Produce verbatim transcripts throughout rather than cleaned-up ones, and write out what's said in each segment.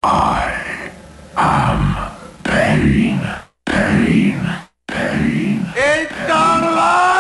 I am pain, pain, pain. It's not alive!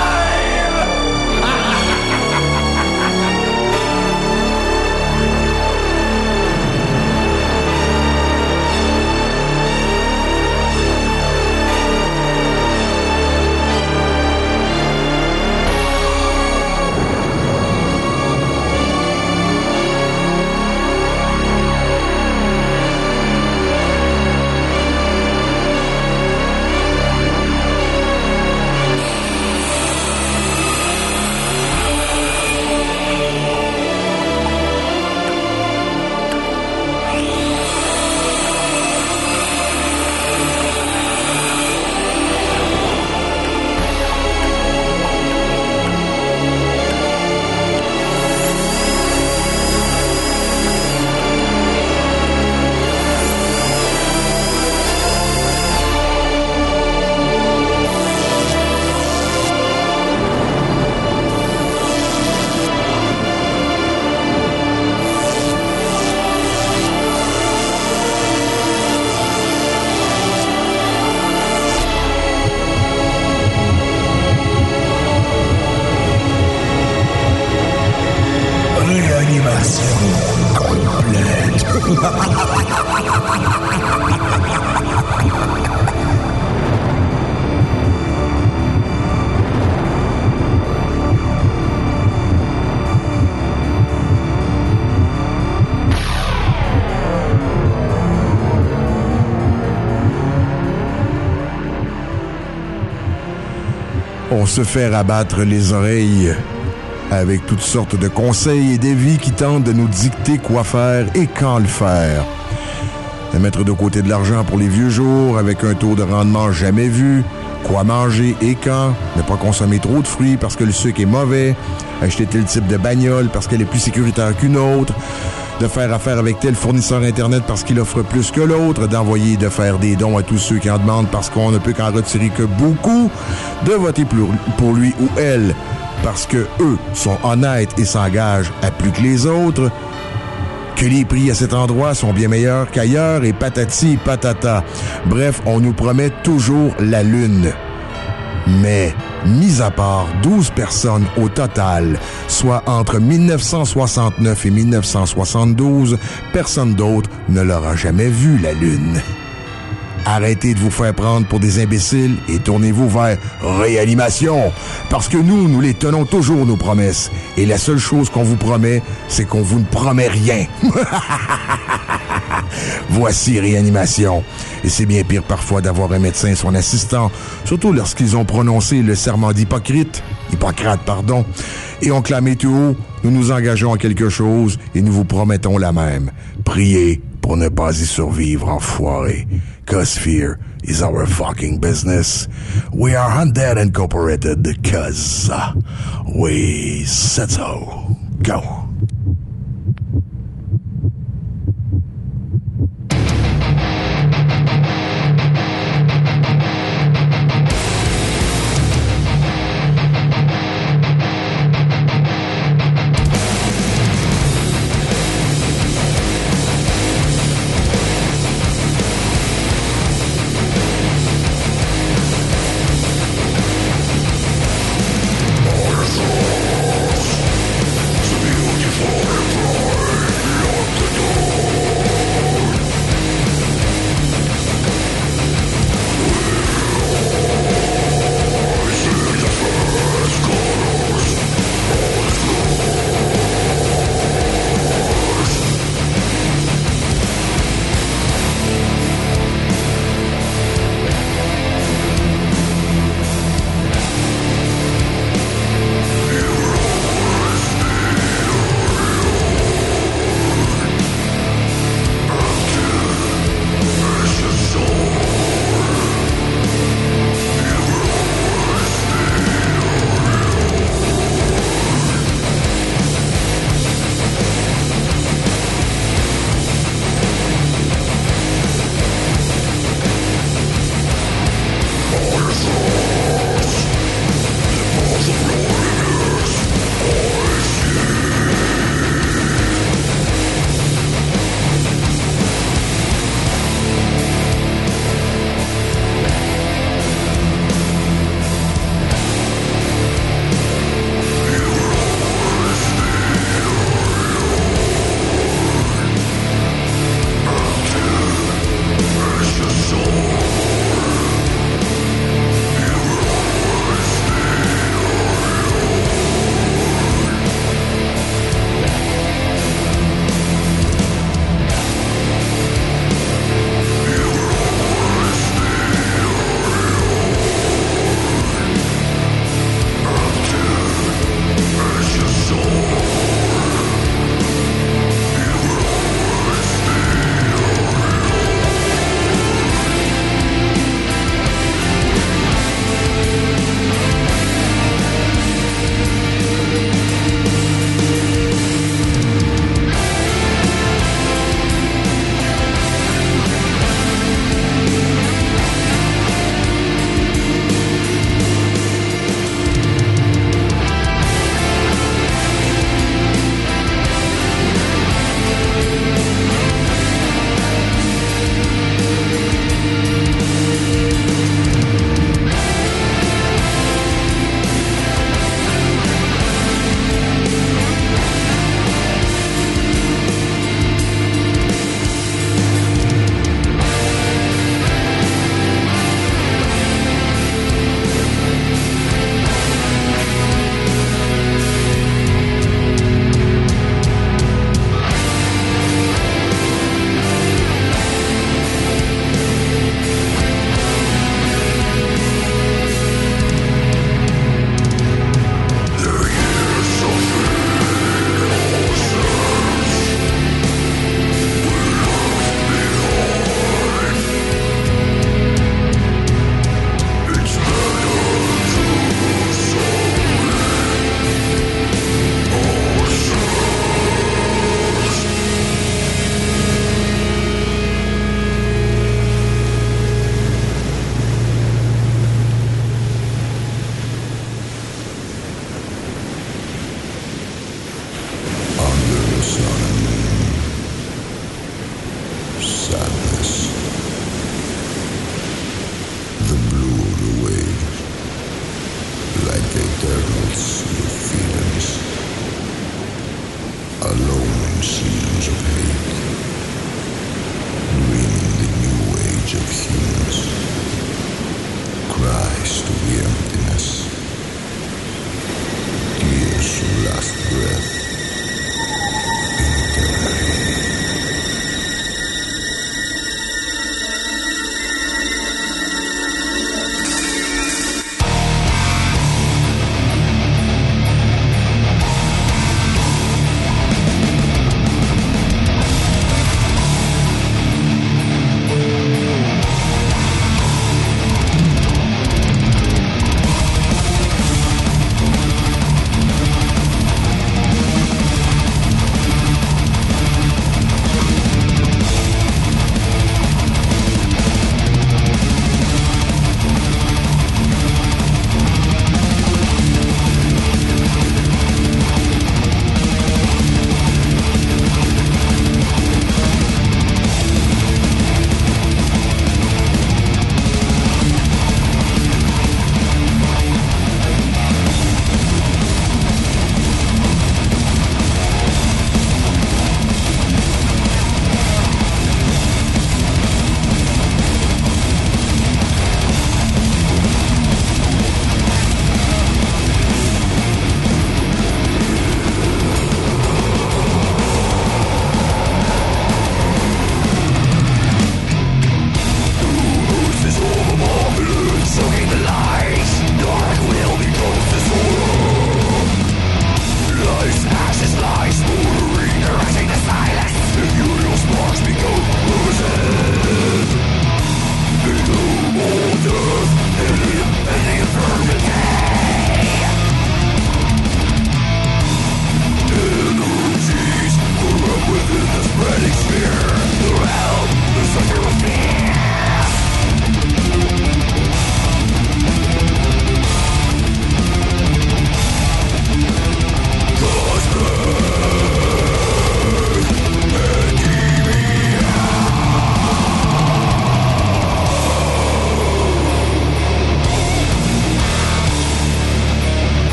On se fait rabattre les oreilles avec toutes sortes de conseils et d'avis qui tentent de nous dicter quoi faire et quand le faire. De mettre de côté de l'argent pour les vieux jours avec un taux de rendement jamais vu, quoi manger et quand, ne pas consommer trop de fruits parce que le sucre est mauvais, acheter tel type de bagnole parce qu'elle est plus sécuritaire qu'une autre, de faire affaire avec tel fournisseur Internet parce qu'il offre plus que l'autre, d'envoyer et de faire des dons à tous ceux qui en demandent parce qu'on ne peut qu'en retirer que beaucoup, de voter pour, pour lui ou elle parce que eux sont honnêtes et s'engagent à plus que les autres, que les prix à cet endroit sont bien meilleurs qu'ailleurs et patati patata. Bref, on nous promet toujours la lune. Mais, mis à part douze personnes au total, soit entre mille neuf cent soixante-neuf et mille neuf cent soixante-douze, personne d'autre ne l'aura jamais vu, la lune. Arrêtez de vous faire prendre pour des imbéciles et tournez-vous vers Réanimation. Parce que nous, nous les tenons toujours, nos promesses. Et la seule chose qu'on vous promet, c'est qu'on vous ne promet rien. Voici Réanimation. Et c'est bien pire parfois d'avoir un médecin et son assistant, surtout lorsqu'ils ont prononcé le serment d'Hippocrate, Hippocrate, pardon, et ont clamé tout haut, nous nous engageons à quelque chose et nous vous promettons la même. Priez pour ne pas y survivre, enfoiré. Cause fear is our fucking business. We are Undead Incorporated, cause uh, we said so. Go. To be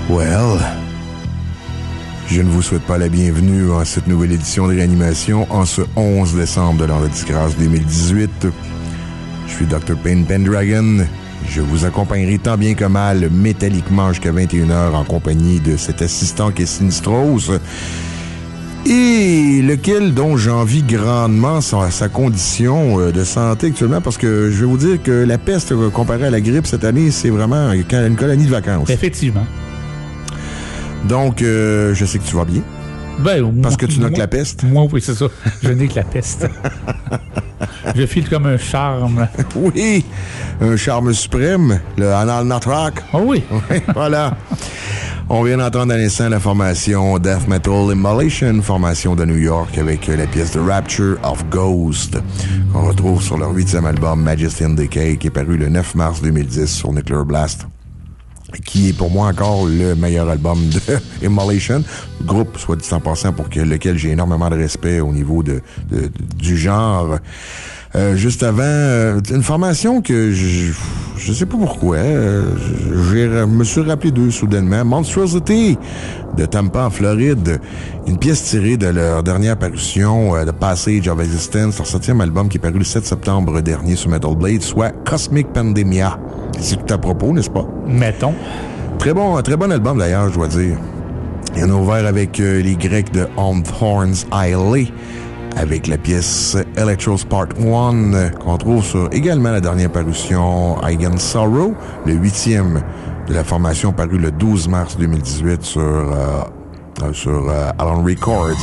Well, je ne vous souhaite pas la bienvenue en cette nouvelle édition de Réanimation en ce onze décembre de l'an de disgrâce deux mille dix-huit. Je suis docteur Pain Pendragon. Je vous accompagnerai tant bien que mal métalliquement jusqu'à vingt et une heures en compagnie de cet assistant qui est Sinistros et lequel dont j'envie grandement sa, sa condition de santé actuellement parce que je vais vous dire que la peste comparée à la grippe cette année, c'est vraiment une colonie de vacances. Effectivement. Donc, euh, je sais que tu vas bien. Ben, parce moi, que tu n'as moi, que la peste. Moi, oui, c'est ça. Je n'ai que la peste. Je file comme un charme. Oui, un charme suprême, le Anal Nathrak. Oh oui. Oui, voilà. On vient d'entendre à l'instant la formation Death Metal Immolation, formation de New York avec la pièce de Rapture of Ghost, qu'on retrouve sur leur huitième album Majesty and Decay, qui est paru le neuf mars deux mille dix sur Nuclear Blast, qui est pour moi encore le meilleur album de Immolation, groupe, soit dit en passant, pour que, lequel j'ai énormément de respect au niveau de, de, du genre. Euh, juste avant, euh, une formation que je je sais pas pourquoi, euh, je me suis rappelé d'eux soudainement. Monstrosity de Tampa en Floride, une pièce tirée de leur dernière parution, euh, The Passage of Existence, leur septième album qui est paru le sept septembre dernier sur Metal Blade, soit Cosmic Pandemia. C'est tout à propos, n'est-ce pas? Mettons. Très bon, très bon album d'ailleurs, je dois dire. Il y en a ouvert avec euh, les Grecs de On Thorns Isle, avec la pièce Electros Part un, qu'on trouve sur également la dernière parution Eigen Sorrow, le huitième de la formation paru le douze mars deux mille dix-huit sur, euh, sur euh, Alon Records.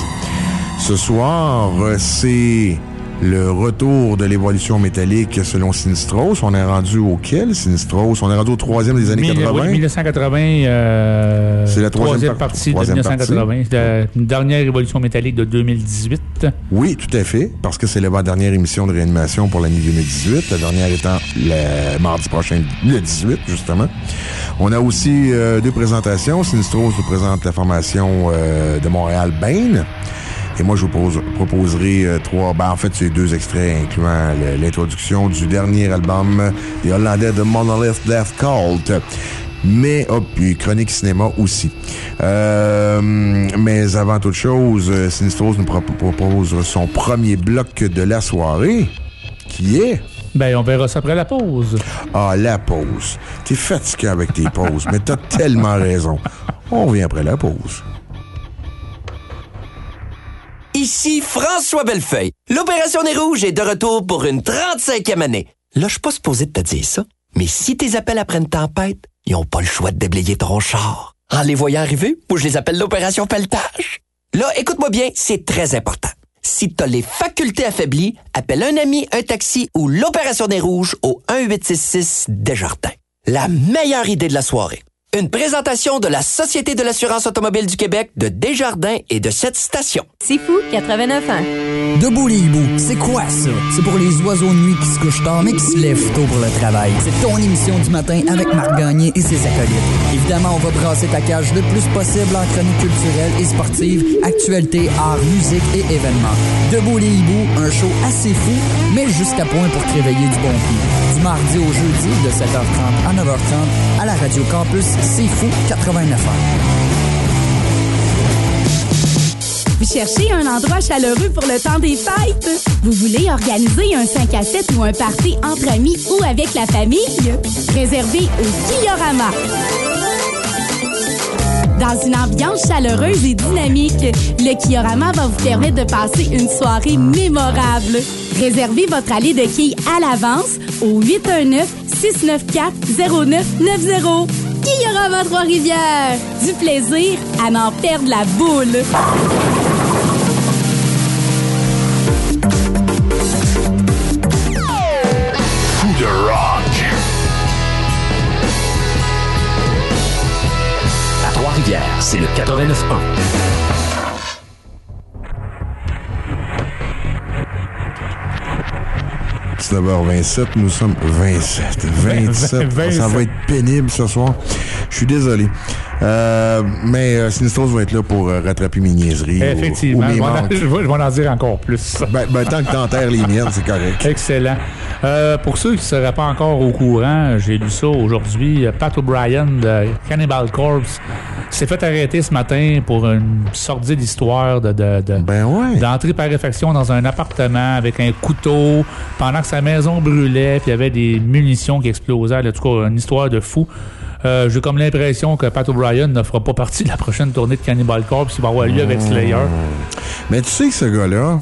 Ce soir, c'est le retour de l'évolution métallique selon Sinistros. On est rendu auquel, Sinistros? On est rendu au troisième des années quatre-vingts. Oui, mille neuf cent quatre-vingts, euh, c'est la troisième, troisième par- partie troisième de mille neuf cent quatre-vingts. Partie. La dernière évolution métallique de deux mille dix-huit. Oui, tout à fait, parce que c'est la dernière émission de réanimation pour l'année deux mille dix-huit, la dernière étant le mardi prochain, le dix-huit, justement. On a aussi euh, deux présentations. Sinistros nous présente la formation euh, de Montréal, Bane. Et moi, je vous pose, proposerai euh, trois... Ben, en fait, c'est deux extraits incluant le, l'introduction du dernier album des Hollandais de Monolith Death Cult. Mais, oh, puis Chronique Cinéma aussi. Euh, mais avant toute chose, Sinistros nous propose son premier bloc de la soirée, qui est... Ben, on verra ça après la pause. Ah, la pause. T'es fatigué avec tes pauses, mais t'as tellement raison. On revient après la pause. Ici François Bellefeuille. L'Opération Nez Rouge est de retour pour une trente-cinquième année. Là, je suis pas supposé de te dire ça, mais si tes appels après une tempête, ils ont pas le choix de déblayer ton char. En les voyant arriver, moi, je les appelle l'Opération Pelletage. Là, écoute-moi bien, c'est très important. Si t'as les facultés affaiblies, appelle un ami, un taxi ou l'Opération Nez Rouge au un huit six six Desjardins. La meilleure idée de la soirée. Une présentation de la Société de l'assurance automobile du Québec, de Desjardins et de cette station. C'est fou, quatre-vingt-neuf ans. Debout les hiboux, c'est quoi ça? C'est pour les oiseaux de nuit qui se couchent tard mais qui se lèvent tôt pour le travail. C'est ton émission du matin avec Marc Gagné et ses acolytes. Évidemment, on va brasser ta cage le plus possible en chronique culturelle et sportive, actualité, art, musique et événements. Debout les hiboux, un show assez fou, mais jusqu'à point pour te réveiller du bon pied. Du mardi au jeudi, de sept heures trente à neuf heures trente, à la Radio Campus, c'est fou, quatre-vingt-neuf ans. Vous cherchez un endroit chaleureux pour le temps des fêtes? Vous voulez organiser un cinq à sept ou un party entre amis ou avec la famille? Réservez au Kiorama. Dans une ambiance chaleureuse et dynamique, le Kiorama va vous permettre de passer une soirée mémorable. Réservez votre allée de quilles à l'avance au huit un neuf, six neuf quatre, zéro neuf neuf zéro. Kiorama Trois-Rivières. Du plaisir à n'en perdre la boule. Fou de rock. À Trois-Rivières, c'est le quatre-vingt-neuf un. dix-neuf heures vingt-sept, nous sommes vingt-sept. vingt-sept. vingt-sept. Ça va être pénible ce soir. Je suis désolé. Euh, mais euh, Sinistros va être là pour euh, rattraper mes niaiseries. Effectivement. Ou, ou mes je, vais en, je vais en dire encore plus. Ben, ben tant que t'enterres les miennes, c'est correct. Excellent. Euh, pour ceux qui ne seraient pas encore au courant, j'ai lu ça aujourd'hui. Pat O'Brien de Cannibal Corpse s'est fait arrêter ce matin pour une sordide histoire de, de, de, ben ouais. d'entrée par effraction dans un appartement avec un couteau pendant que sa maison brûlait, puis il y avait des munitions qui explosaient. En tout cas, une histoire de fou. Euh, j'ai comme l'impression que Pat O'Brien ne fera pas partie de la prochaine tournée de Cannibal Corpse qui va avoir lieu mmh. avec Slayer. Mais tu sais que ce gars-là,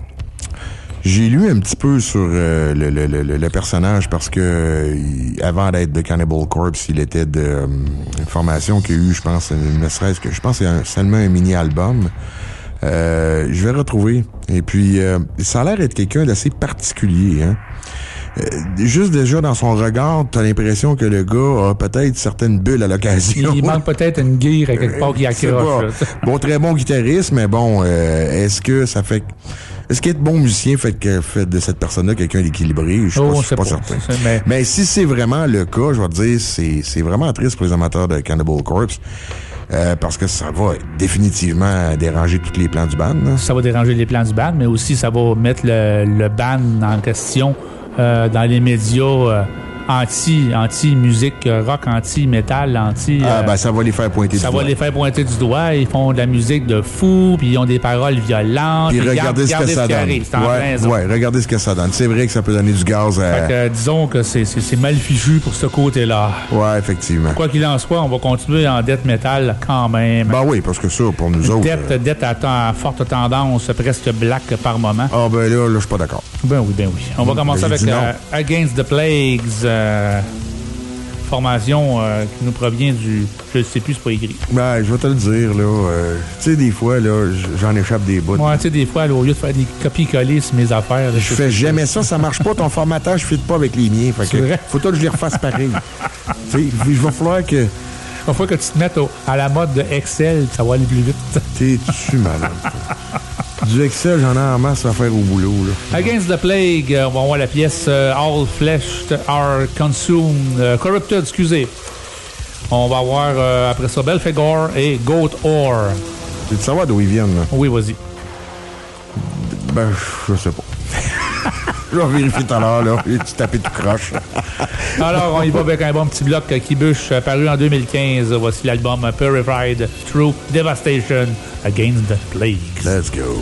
j'ai lu un petit peu sur euh, le, le, le, le personnage parce que euh, il, avant d'être de Cannibal Corpse, il était de euh, une formation qu'il y a eu, je pense, ne serait-ce que je pense que c'est un, seulement un mini-album. Euh, je vais retrouver. Et puis, euh, ça a l'air d'être quelqu'un d'assez particulier, hein. Euh, juste déjà dans son regard, t'as l'impression que le gars a peut-être certaines bulles à l'occasion. Il manque peut-être une guire à quelque part qui accroche. Bon, très bon guitariste, mais bon, euh, est-ce que ça fait... Est-ce qu'être bon musicien fait, que, fait de cette personne-là quelqu'un d'équilibré? Je oh, suis pas, pas, pas certain. Mais... mais si c'est vraiment le cas, je vais te dire, c'est, c'est vraiment triste pour les amateurs de Cannibal Corpse. Euh, parce que ça va définitivement déranger tous les plans du band. Là. Ça va déranger les plans du band, mais aussi ça va mettre le, le band en question euh, dans les médias euh, anti, anti-musique rock, anti-métal, anti... Ah, euh, ben ça va les faire pointer du doigt. Ça va les faire pointer du doigt. Ils font de la musique de fou, puis ils ont des paroles violentes. Puis regardez ce que ça donne. Ouais, ouais, regardez ce que ça donne. C'est vrai que ça peut donner du gaz à... Fait que, disons que c'est, c'est, c'est mal fichu pour ce côté-là. Ouais, effectivement. Quoi qu'il en soit, on va continuer en death metal quand même. Ben oui, parce que ça, pour nous autres... Death, euh... death à, t- à forte tendance, presque black par moment. Ah ben là, là, je suis pas d'accord. Ben oui, ben oui. On va commencer ben, avec euh, Against the Plagues. Euh, formation euh, qui nous provient du... Je ne sais plus, c'est pas écrit. Ben, je vais te le dire, là. Euh, tu sais, des fois, là, j'en échappe des bouts. Ouais, tu sais, des fois, là, au lieu de faire des copies-coller sur mes affaires... Là, je fais jamais ça, ça marche pas. Ton formatage ne fit pas avec les miens. Fait que vrai? Faut que je les refasse pareil. Tu sais, il va falloir que... Il va falloir que tu te mettes au, à la mode de Excel, ça va aller plus vite. T'es-tu malade? Du Excel, j'en ai en masse à faire au boulot, là. Against the Plague, on va voir la pièce uh, All Flesh Are Consumed, uh, Corrupted, excusez. On va voir euh, après ça Belphegor et Goat Ore. Tu veux savoir d'où ils viennent, là? Oui, vas-y. Ben, je sais pas. Je vais vérifier tout à l'heure, là. Tu tapé tout croche. Alors, on y va avec un bon petit bloc qui bûche, paru en deux mille quinze. Voici l'album Purified Through Devastation Against the Plague. Let's go.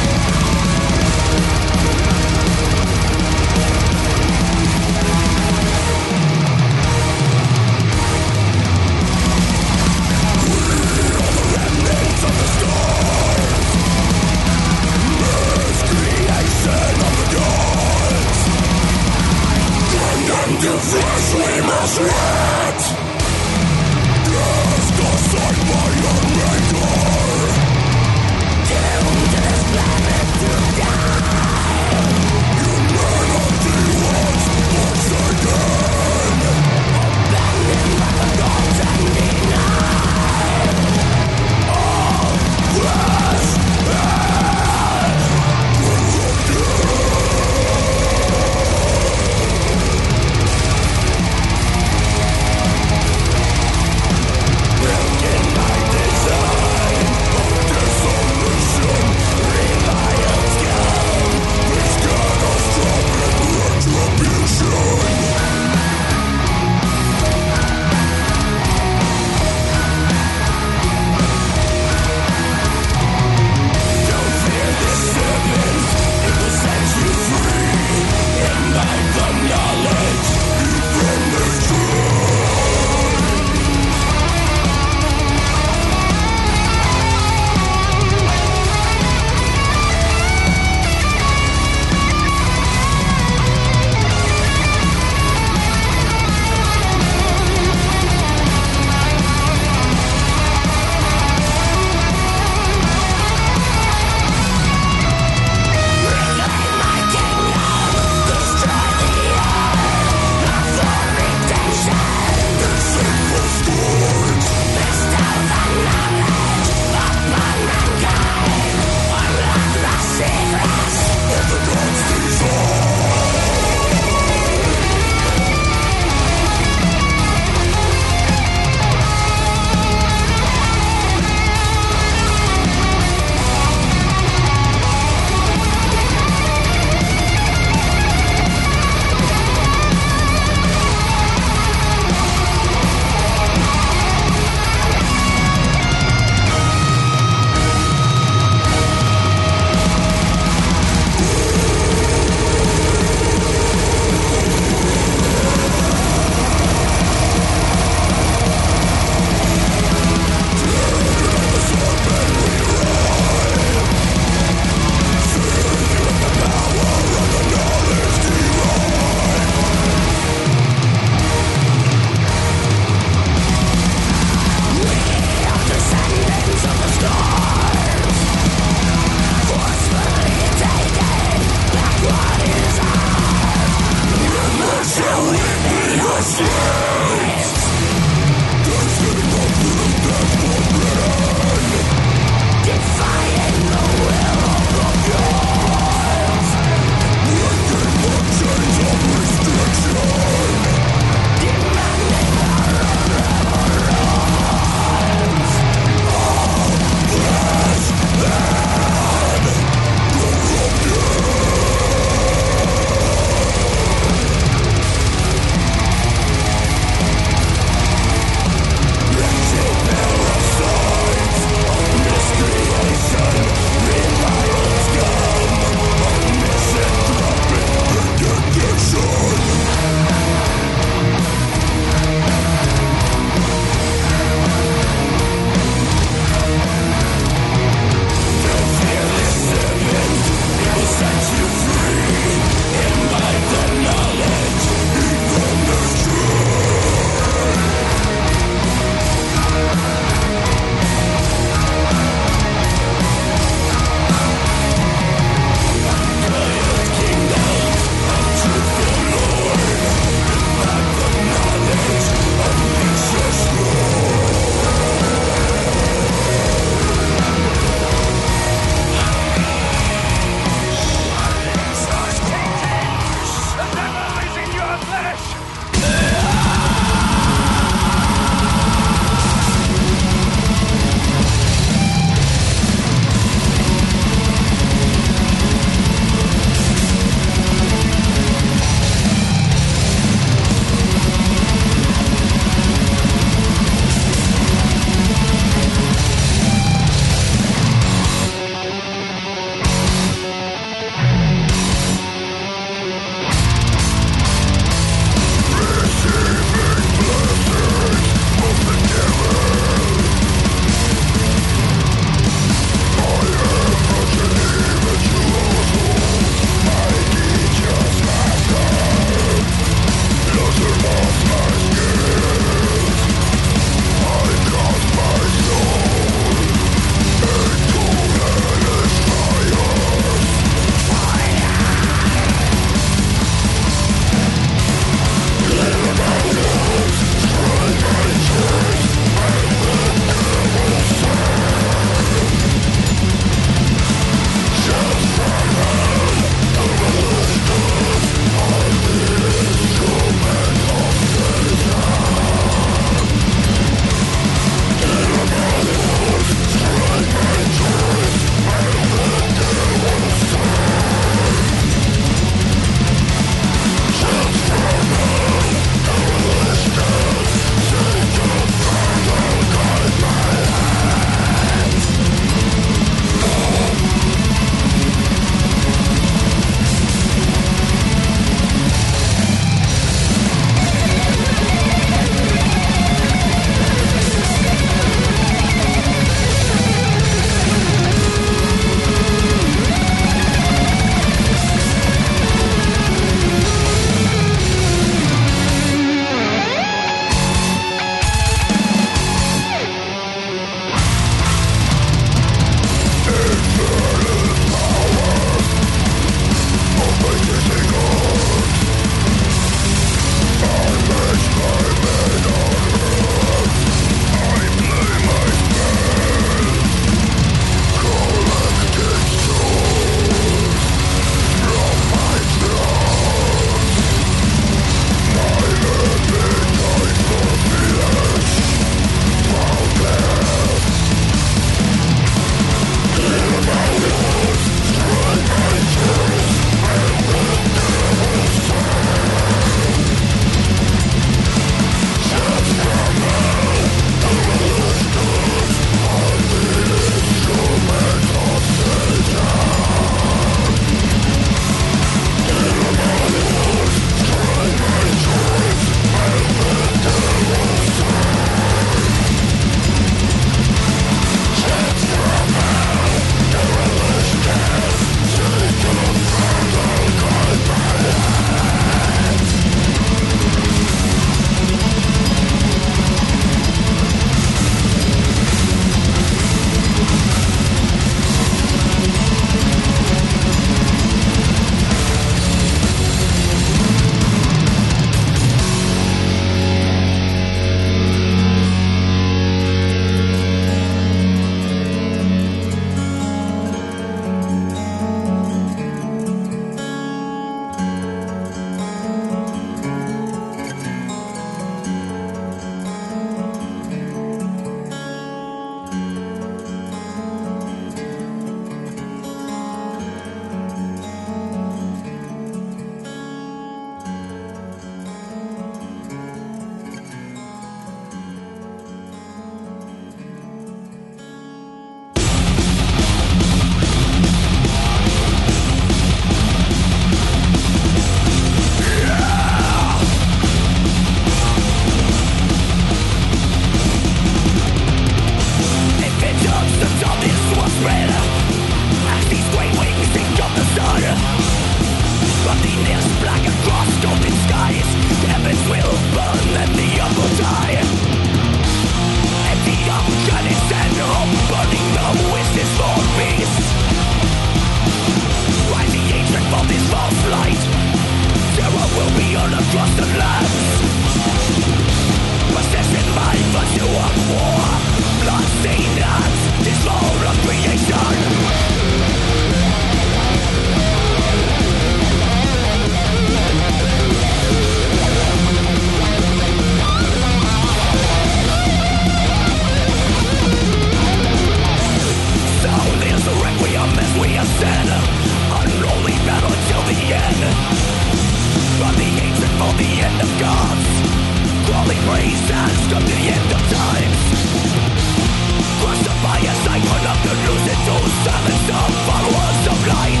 the end of gods. Crawling reasons come the end of times. Crushed up by a cycle of the losing to silence the followers of light.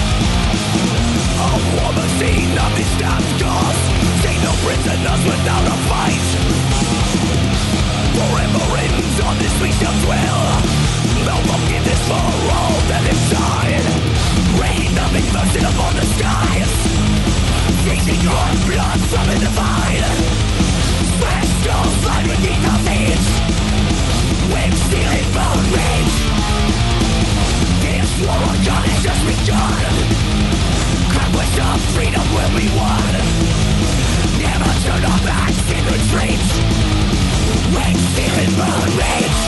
A war machine of these stabbed gods. See no prisoners without a fight. Forever ends on this we shall dwell. No forgiveness for all that have died. Rain of inversion upon the skies. Chasing your blood from the divine. Smash skulls lie beneath our feet. With stealing bone rage. This war on God has just begun. Conquest of freedom will be won. Never turn our backs in retreat. With stealing bone rage.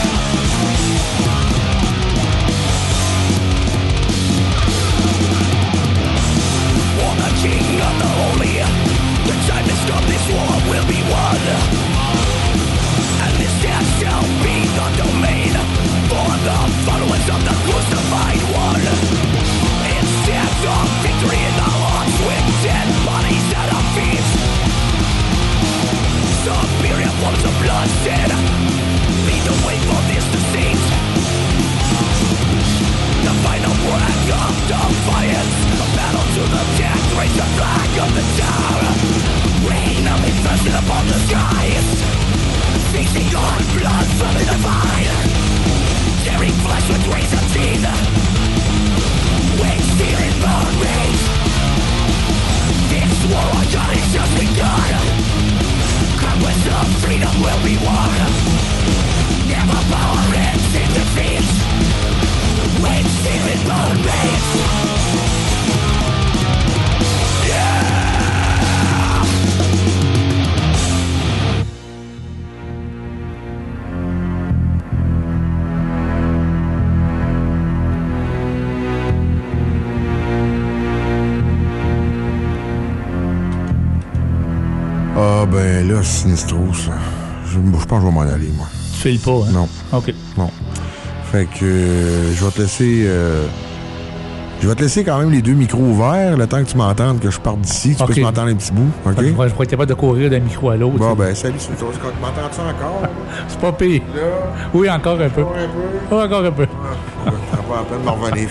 For the King of the Holy, the time has come, this war will be won. And this death shall be the domain for the followers of the crucified one. It's death of victory in the hearts with dead bodies at our feet. Superior forms of bloodshed lead the way for this deceit. The final brag of defiance, a battle to the death, raise the flag of the tower. Rain of inversion upon the skies, feasting on blood from the divine. Tearing flesh with razor teeth, with stealing bone rage. This war on God has just begun. Conquest of freedom will be won. Never power ends in defeat. With stealing bone rage. Yeah! Ah, ben là, Sinistros, je, je pense que je vais m'en aller, moi. Tu files pas, hein? Non. OK. Non. Fait que euh, je vais te laisser... Euh, je vais te laisser quand même les deux micros ouverts, le temps que tu m'entendes, que je parte d'ici. Tu okay. peux m'entendre un petit bout, OK? Je pourrais être capable de courir d'un micro à l'autre. Bon, ben, salut, Sinistros. M'entends-tu encore? C'est pas pire. Là? Oui, encore un peu. Encore un peu? Oui, encore un peu. Ah, ça va à peine m'en revenir,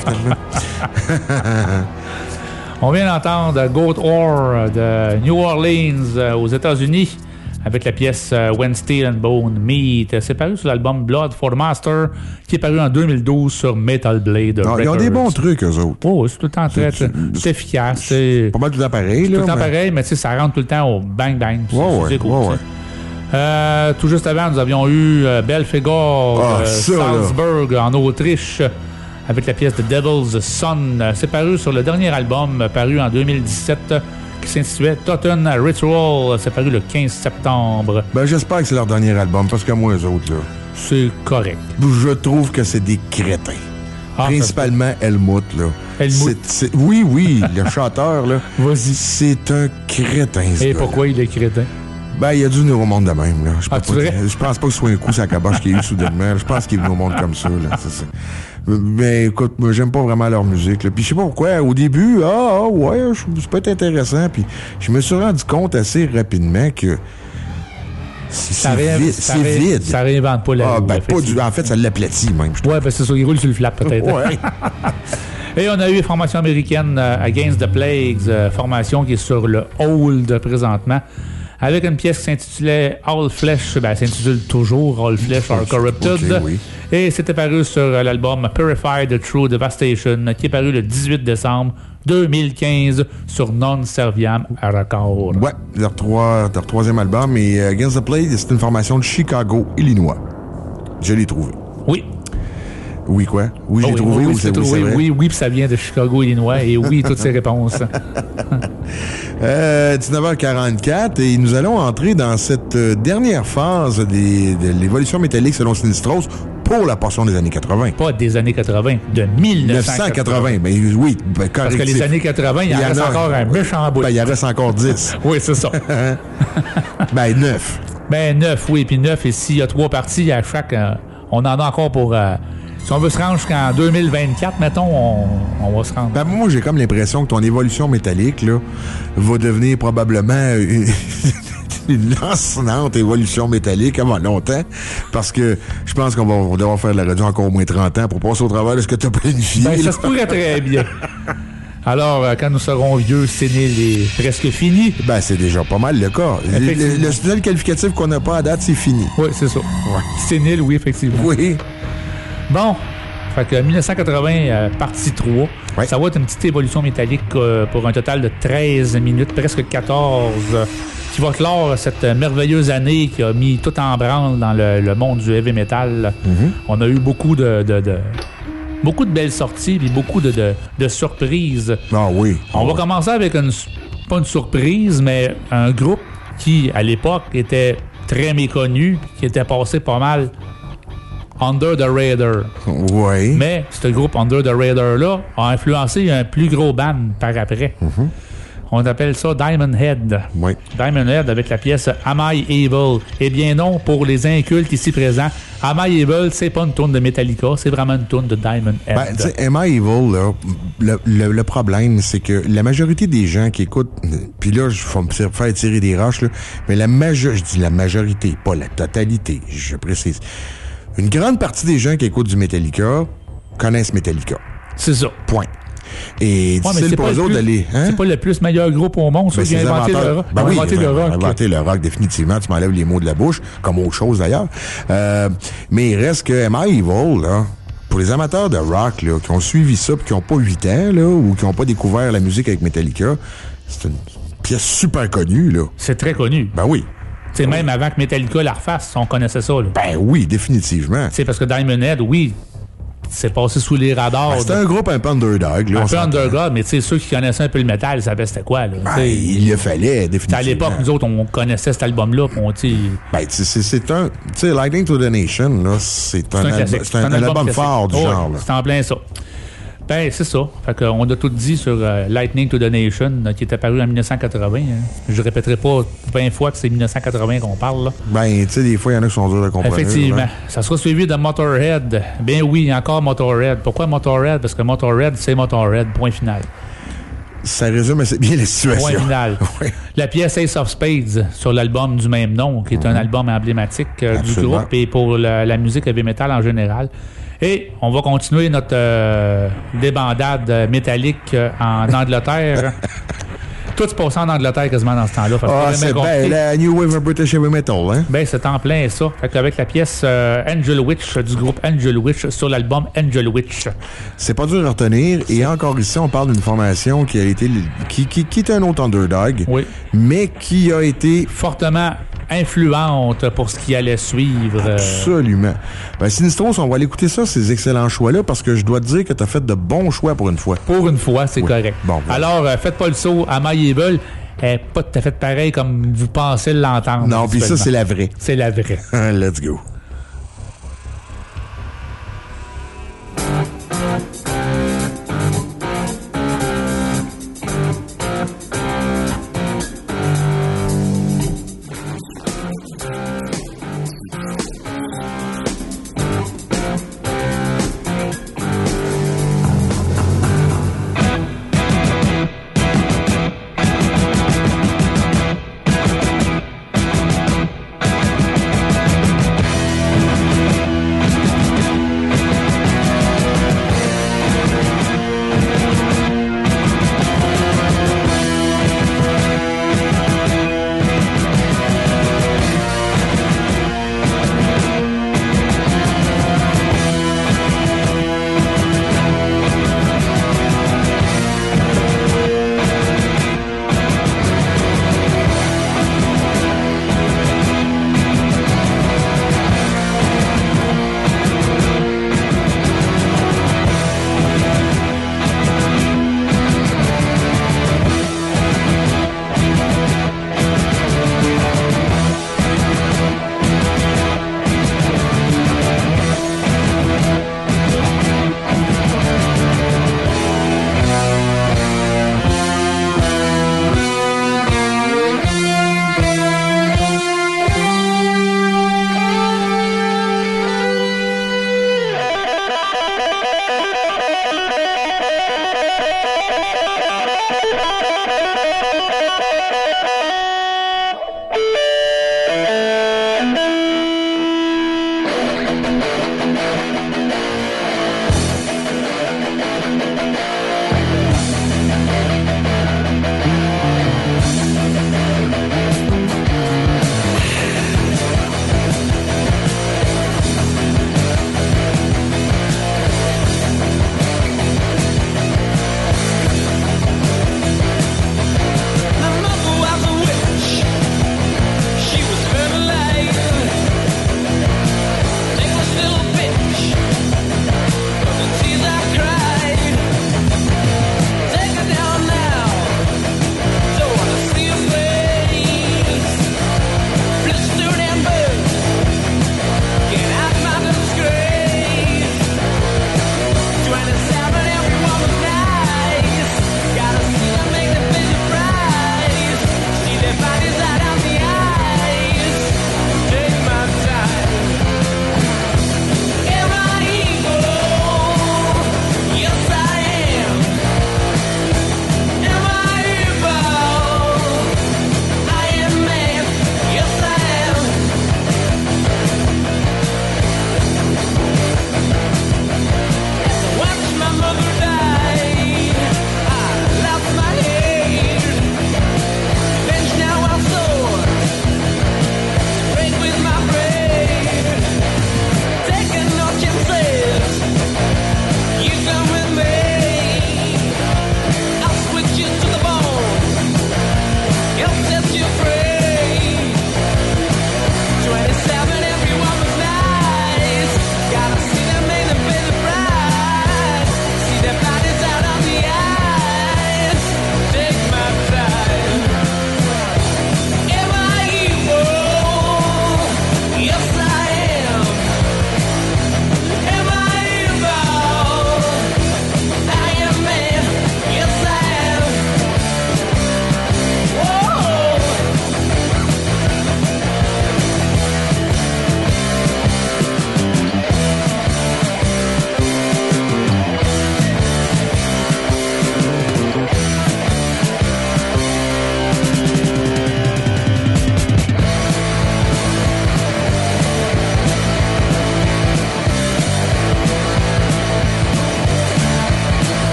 finalement. On vient d'entendre Goat Ore de New Orleans euh, aux États-Unis avec la pièce euh, When Steel and Bone Meet. C'est paru sur l'album Blood for the Master qui est paru en deux mille douze sur Metal Blade. Non, ils ont des bons trucs, eux autres. Oh, c'est tout le temps très, très c'est efficace. C'est pas mal tout le temps pareil. Tout là, le temps mais... pareil, mais tu sais, ça rentre tout le temps au bang-bang. Ouais, ouais, c'est cool. Ouais, ouais. Euh, tout juste avant, nous avions eu euh, Belphegor, ah, euh, ça, Salzburg là. En Autriche. Avec la pièce de Devil's Son. C'est paru sur le dernier album, paru en deux mille dix-sept, qui s'intitulait Totten Ritual. C'est paru le quinze septembre. Ben, j'espère que c'est leur dernier album, parce que moi, eux autres, là... C'est correct. Je trouve que c'est des crétins. Ah, principalement Helmut, là. Helmut? C'est, c'est... Oui, oui, le chanteur, là. Vas-y. C'est un crétin, ce Et gars-là. pourquoi il est crétin? Ben, il a dû venir au monde de même, là. Je, ah, pas, je pense pas que ce soit un coup sur la caboche qu'il y a eu soudainement. Je pense qu'il est venu au monde comme ça, là. C'est ça. Mais écoute, moi, j'aime pas vraiment leur musique, là. Puis je sais pas pourquoi, au début, ah, ah ouais, ça peut être intéressant. Puis je me suis rendu compte assez rapidement que c'est, ça c'est, réinv- vide, ça c'est ré- vide. Ça réinvente pas la ah, roue, ben, pas du, en fait, ça l'aplatit, même. Ouais, ben c'est ça, il roule sur le flap, peut-être. Ouais. Et on a eu formation américaine uh, Against the Plagues, uh, formation qui est sur le Hold présentement, avec une pièce qui s'intitulait All Flesh, ben, s'intitule toujours All Flesh Are Corrupted. Okay, oui. Et c'était paru sur uh, l'album Purified True Devastation, qui est paru le dix-huit décembre deux mille quinze sur Non Serviam Records. Ouais, leur, trois, leur troisième album. Et uh, Against the Plagues, c'est une formation de Chicago, Illinois. Je l'ai trouvé. Oui. Oui, quoi? Oui, oh, j'ai oui, trouvé. Oui, oui, c'est, trouvé. Oui, c'est vrai. oui, oui, puis ça vient de Chicago, Illinois. Et oui, toutes ces réponses. euh, dix-neuf heures quarante-quatre, et nous allons entrer dans cette euh, dernière phase des, de l'évolution métallique selon Sinistros pour la portion des années quatre-vingts. Pas des années quatre-vingts, de mille neuf cent quatre-vingts. Mais oui, ben, parce que les années quatre-vingts, il y, il y en reste a, encore un méchant bout. Ben, il y en reste encore dix. Oui, c'est ça. ben, neuf. Ben, neuf, oui. Puis neuf, et s'il y a trois parties à chaque... Euh, on en a encore pour... Euh, Si on veut se rendre jusqu'en deux mille vingt-quatre, mettons, on, on va se rendre. Ben, moi, j'ai comme l'impression que ton évolution métallique, là, va devenir probablement une, une lancinante évolution métallique avant longtemps, parce que je pense qu'on va, on va devoir faire de la radio encore au moins trente ans pour passer au travers de ce que tu as planifié. Ben, ça se pourrait très bien. Alors, euh, quand nous serons vieux, sénile est presque fini. Ben, c'est déjà pas mal le cas. Le, le, le seul qualificatif qu'on n'a pas à date, c'est fini. Oui, c'est ça. Ouais. Sénile, oui, effectivement. Oui. Bon, fait que dix-neuf cent quatre-vingts, euh, partie trois. Ouais. Ça va être une petite évolution métallique euh, pour un total de treize minutes, presque quatorze, euh, qui va clore cette merveilleuse année qui a mis tout en branle dans le, le monde du heavy metal. Mm-hmm. On a eu beaucoup de... de, de beaucoup de belles sorties et beaucoup de, de, de surprises. Ah oui. On ah, va commencer avec une, pas une surprise, mais un groupe qui, à l'époque, était très méconnu, qui était passé pas mal under the radar. Oui. Mais ce groupe under the radar-là a influencé un plus gros band par après. Mm-hmm. On appelle ça Diamond Head. Oui. Diamond Head avec la pièce Am I Evil? Eh bien non, pour les incultes ici présents, Am I Evil, c'est pas une tourne de Metallica, c'est vraiment une tourne de Diamond Head. Ben, tu sais, Am I Evil, là, le, le, le problème, c'est que la majorité des gens qui écoutent, puis là, je vais me faire tirer des roches, là, mais la majorité, je dis la majorité, pas la totalité, je précise. Une grande partie des gens qui écoutent du Metallica connaissent Metallica. C'est ça. Point. Et Ouais, difficile pour eux autres d'aller. Hein? C'est pas le plus meilleur groupe au monde, ça, Ben, qui a c'est inventé inventeurs. le rock. Ben oui, inventé le rock. inventé le rock, définitivement. Tu m'enlèves les mots de la bouche, comme autre chose d'ailleurs. Euh, mais il reste que Am I Evil, là, pour les amateurs de rock, là, qui ont suivi ça puis qui n'ont pas huit ans, là, ou qui n'ont pas découvert la musique avec Metallica, c'est une pièce super connue, là. C'est très connu. Ben oui. C'est même avant que Metallica la refasse, on connaissait ça. Là. Ben oui, définitivement. C'est parce que Diamond Head, oui, c'est passé sous les radars. Ben, c'était un groupe un peu underdog. Là, un on peu s'entend. underground, mais tu sais, ceux qui connaissaient un peu le métal, ils savaient c'était quoi. Là. Ben, T'sais, il le fallait, définitivement. à l'époque, nous autres, on connaissait cet album-là. On, t'sais, Ben, c'est, c'est, c'est un... Tu sais, Lightning to the Nation, là, c'est un, c'est un, alba- classique. c'est un, un album classique. fort du Oh, genre, ouais, là. c'est en plein ça. Ben, c'est ça. Fait qu'on a tout dit sur euh, Lightning to the Nation, euh, qui est apparu en dix-neuf cent quatre-vingts. Hein. Je répéterai pas vingt fois que c'est dix-neuf cent quatre-vingts qu'on parle. Là. Ben, tu sais, des fois, il y en a qui sont durs à comprendre. Effectivement. Là. Ça sera suivi de Motorhead. Ben oui, encore Motorhead. Pourquoi Motorhead? Parce que Motorhead, c'est Motorhead. Point final. Ça résume assez bien la situation. Point final. Oui. La pièce Ace of Spades sur l'album du même nom, qui est mm-hmm. un album emblématique euh, du groupe et pour la, la musique heavy metal en général. Et on va continuer notre euh, débandade métallique euh, en Angleterre. Tout se passe en Angleterre quasiment dans ce temps-là. Ah, oh, c'est bien. La New Wave of British Heavy Metal, hein? Ben, c'est en plein ça. Fait qu'avec la pièce euh, Angel Witch du groupe Angel Witch sur l'album Angel Witch. C'est pas dur à retenir. Et encore ici, on parle d'une formation qui a été... qui, qui, qui est un autre underdog, oui. mais qui a été... fortement influente pour ce qui allait suivre. Absolument. Ben, Sinistros, on va aller écouter ça, ces excellents choix-là, parce que je dois te dire que tu as fait de bons choix pour une fois. Pour une fois, c'est oui. correct. Bon, voilà. Alors, euh, faites pas le saut à My Evil. Elle n'est pas tout à fait pareil comme vous pensez l'entendre. Non, puis ça, c'est la vraie. C'est la vraie. Let's go.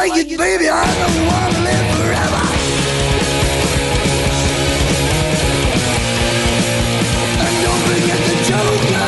like it, baby, I don't want to live forever. And don't forget the Joker.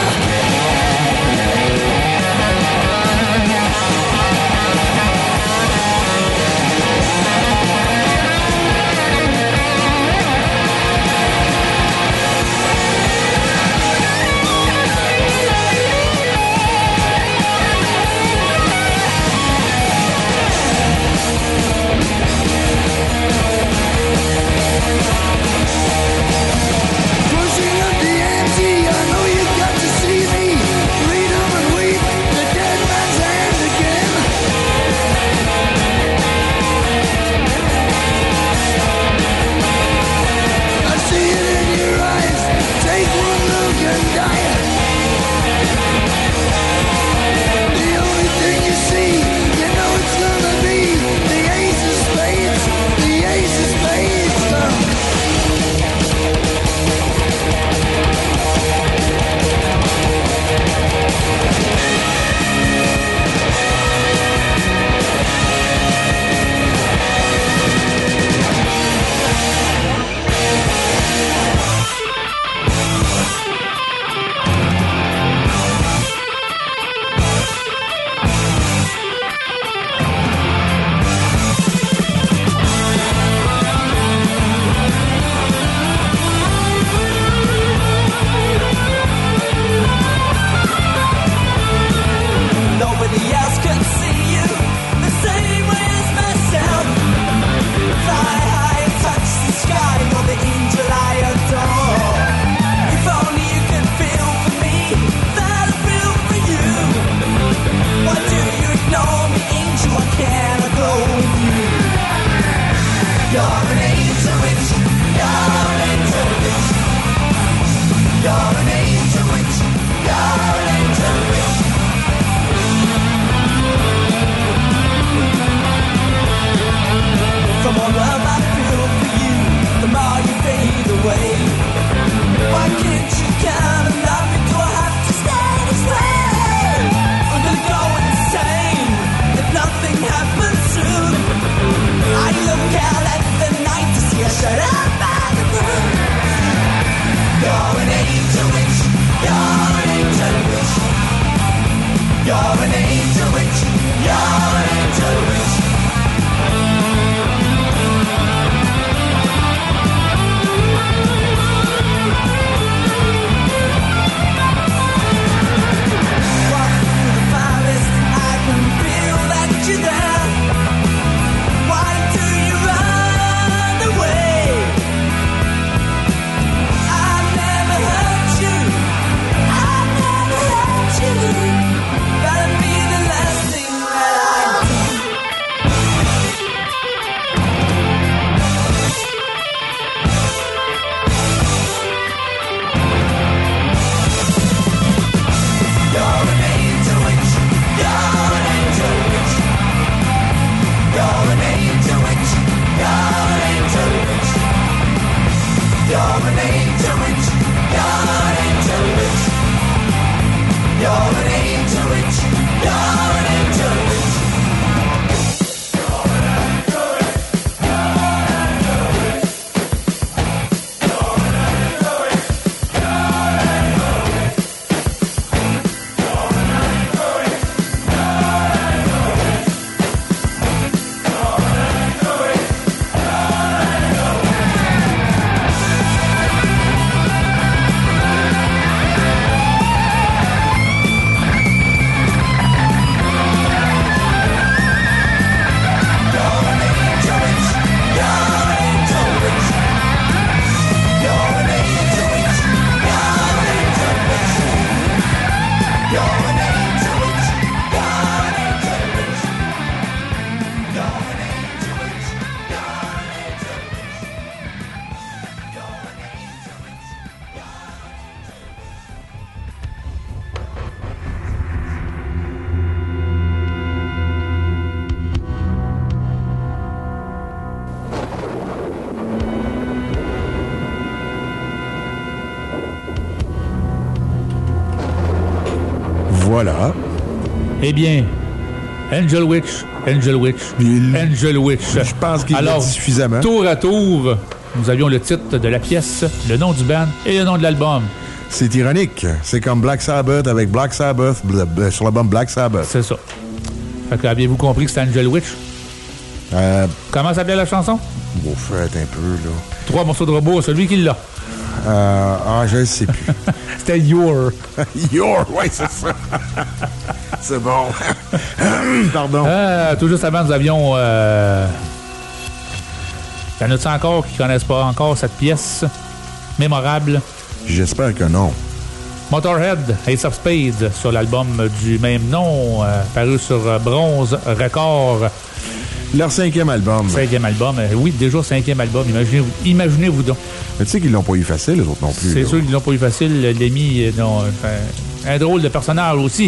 Voilà. Eh bien, Angel Witch, Angel Witch. Il... Angel Witch. Je pense qu'il Alors, l'a dit suffisamment. Tour à tour, nous avions le titre de la pièce, le nom du band et le nom de l'album. C'est ironique. C'est comme Black Sabbath avec Black Sabbath bl- bl- sur l'album Black Sabbath. C'est ça. Fait que, aviez-vous compris que c'était Angel Witch? Euh... Comment s'appelait la chanson? Bon, faites un peu, là. Trois morceaux de robot, celui qui l'a. Euh... Ah, je ne sais plus. C'était Your. Your, ouais, c'est ça. C'est bon. Pardon. Euh, tout juste avant, nous avions... Euh... Y en a-t-il encore qui connaissent pas encore cette pièce mémorable? J'espère que non. Motorhead, Ace of Spades, sur l'album du même nom, euh, paru sur Bronze Record. Leur cinquième album. Cinquième album, euh, oui, déjà cinquième album, imaginez-vous, imaginez-vous donc. Mais tu sais qu'ils l'ont pas eu facile, les autres non plus. C'est là. sûr qu'ils l'ont pas eu facile, Lemmy, non, un, un drôle de personnage aussi.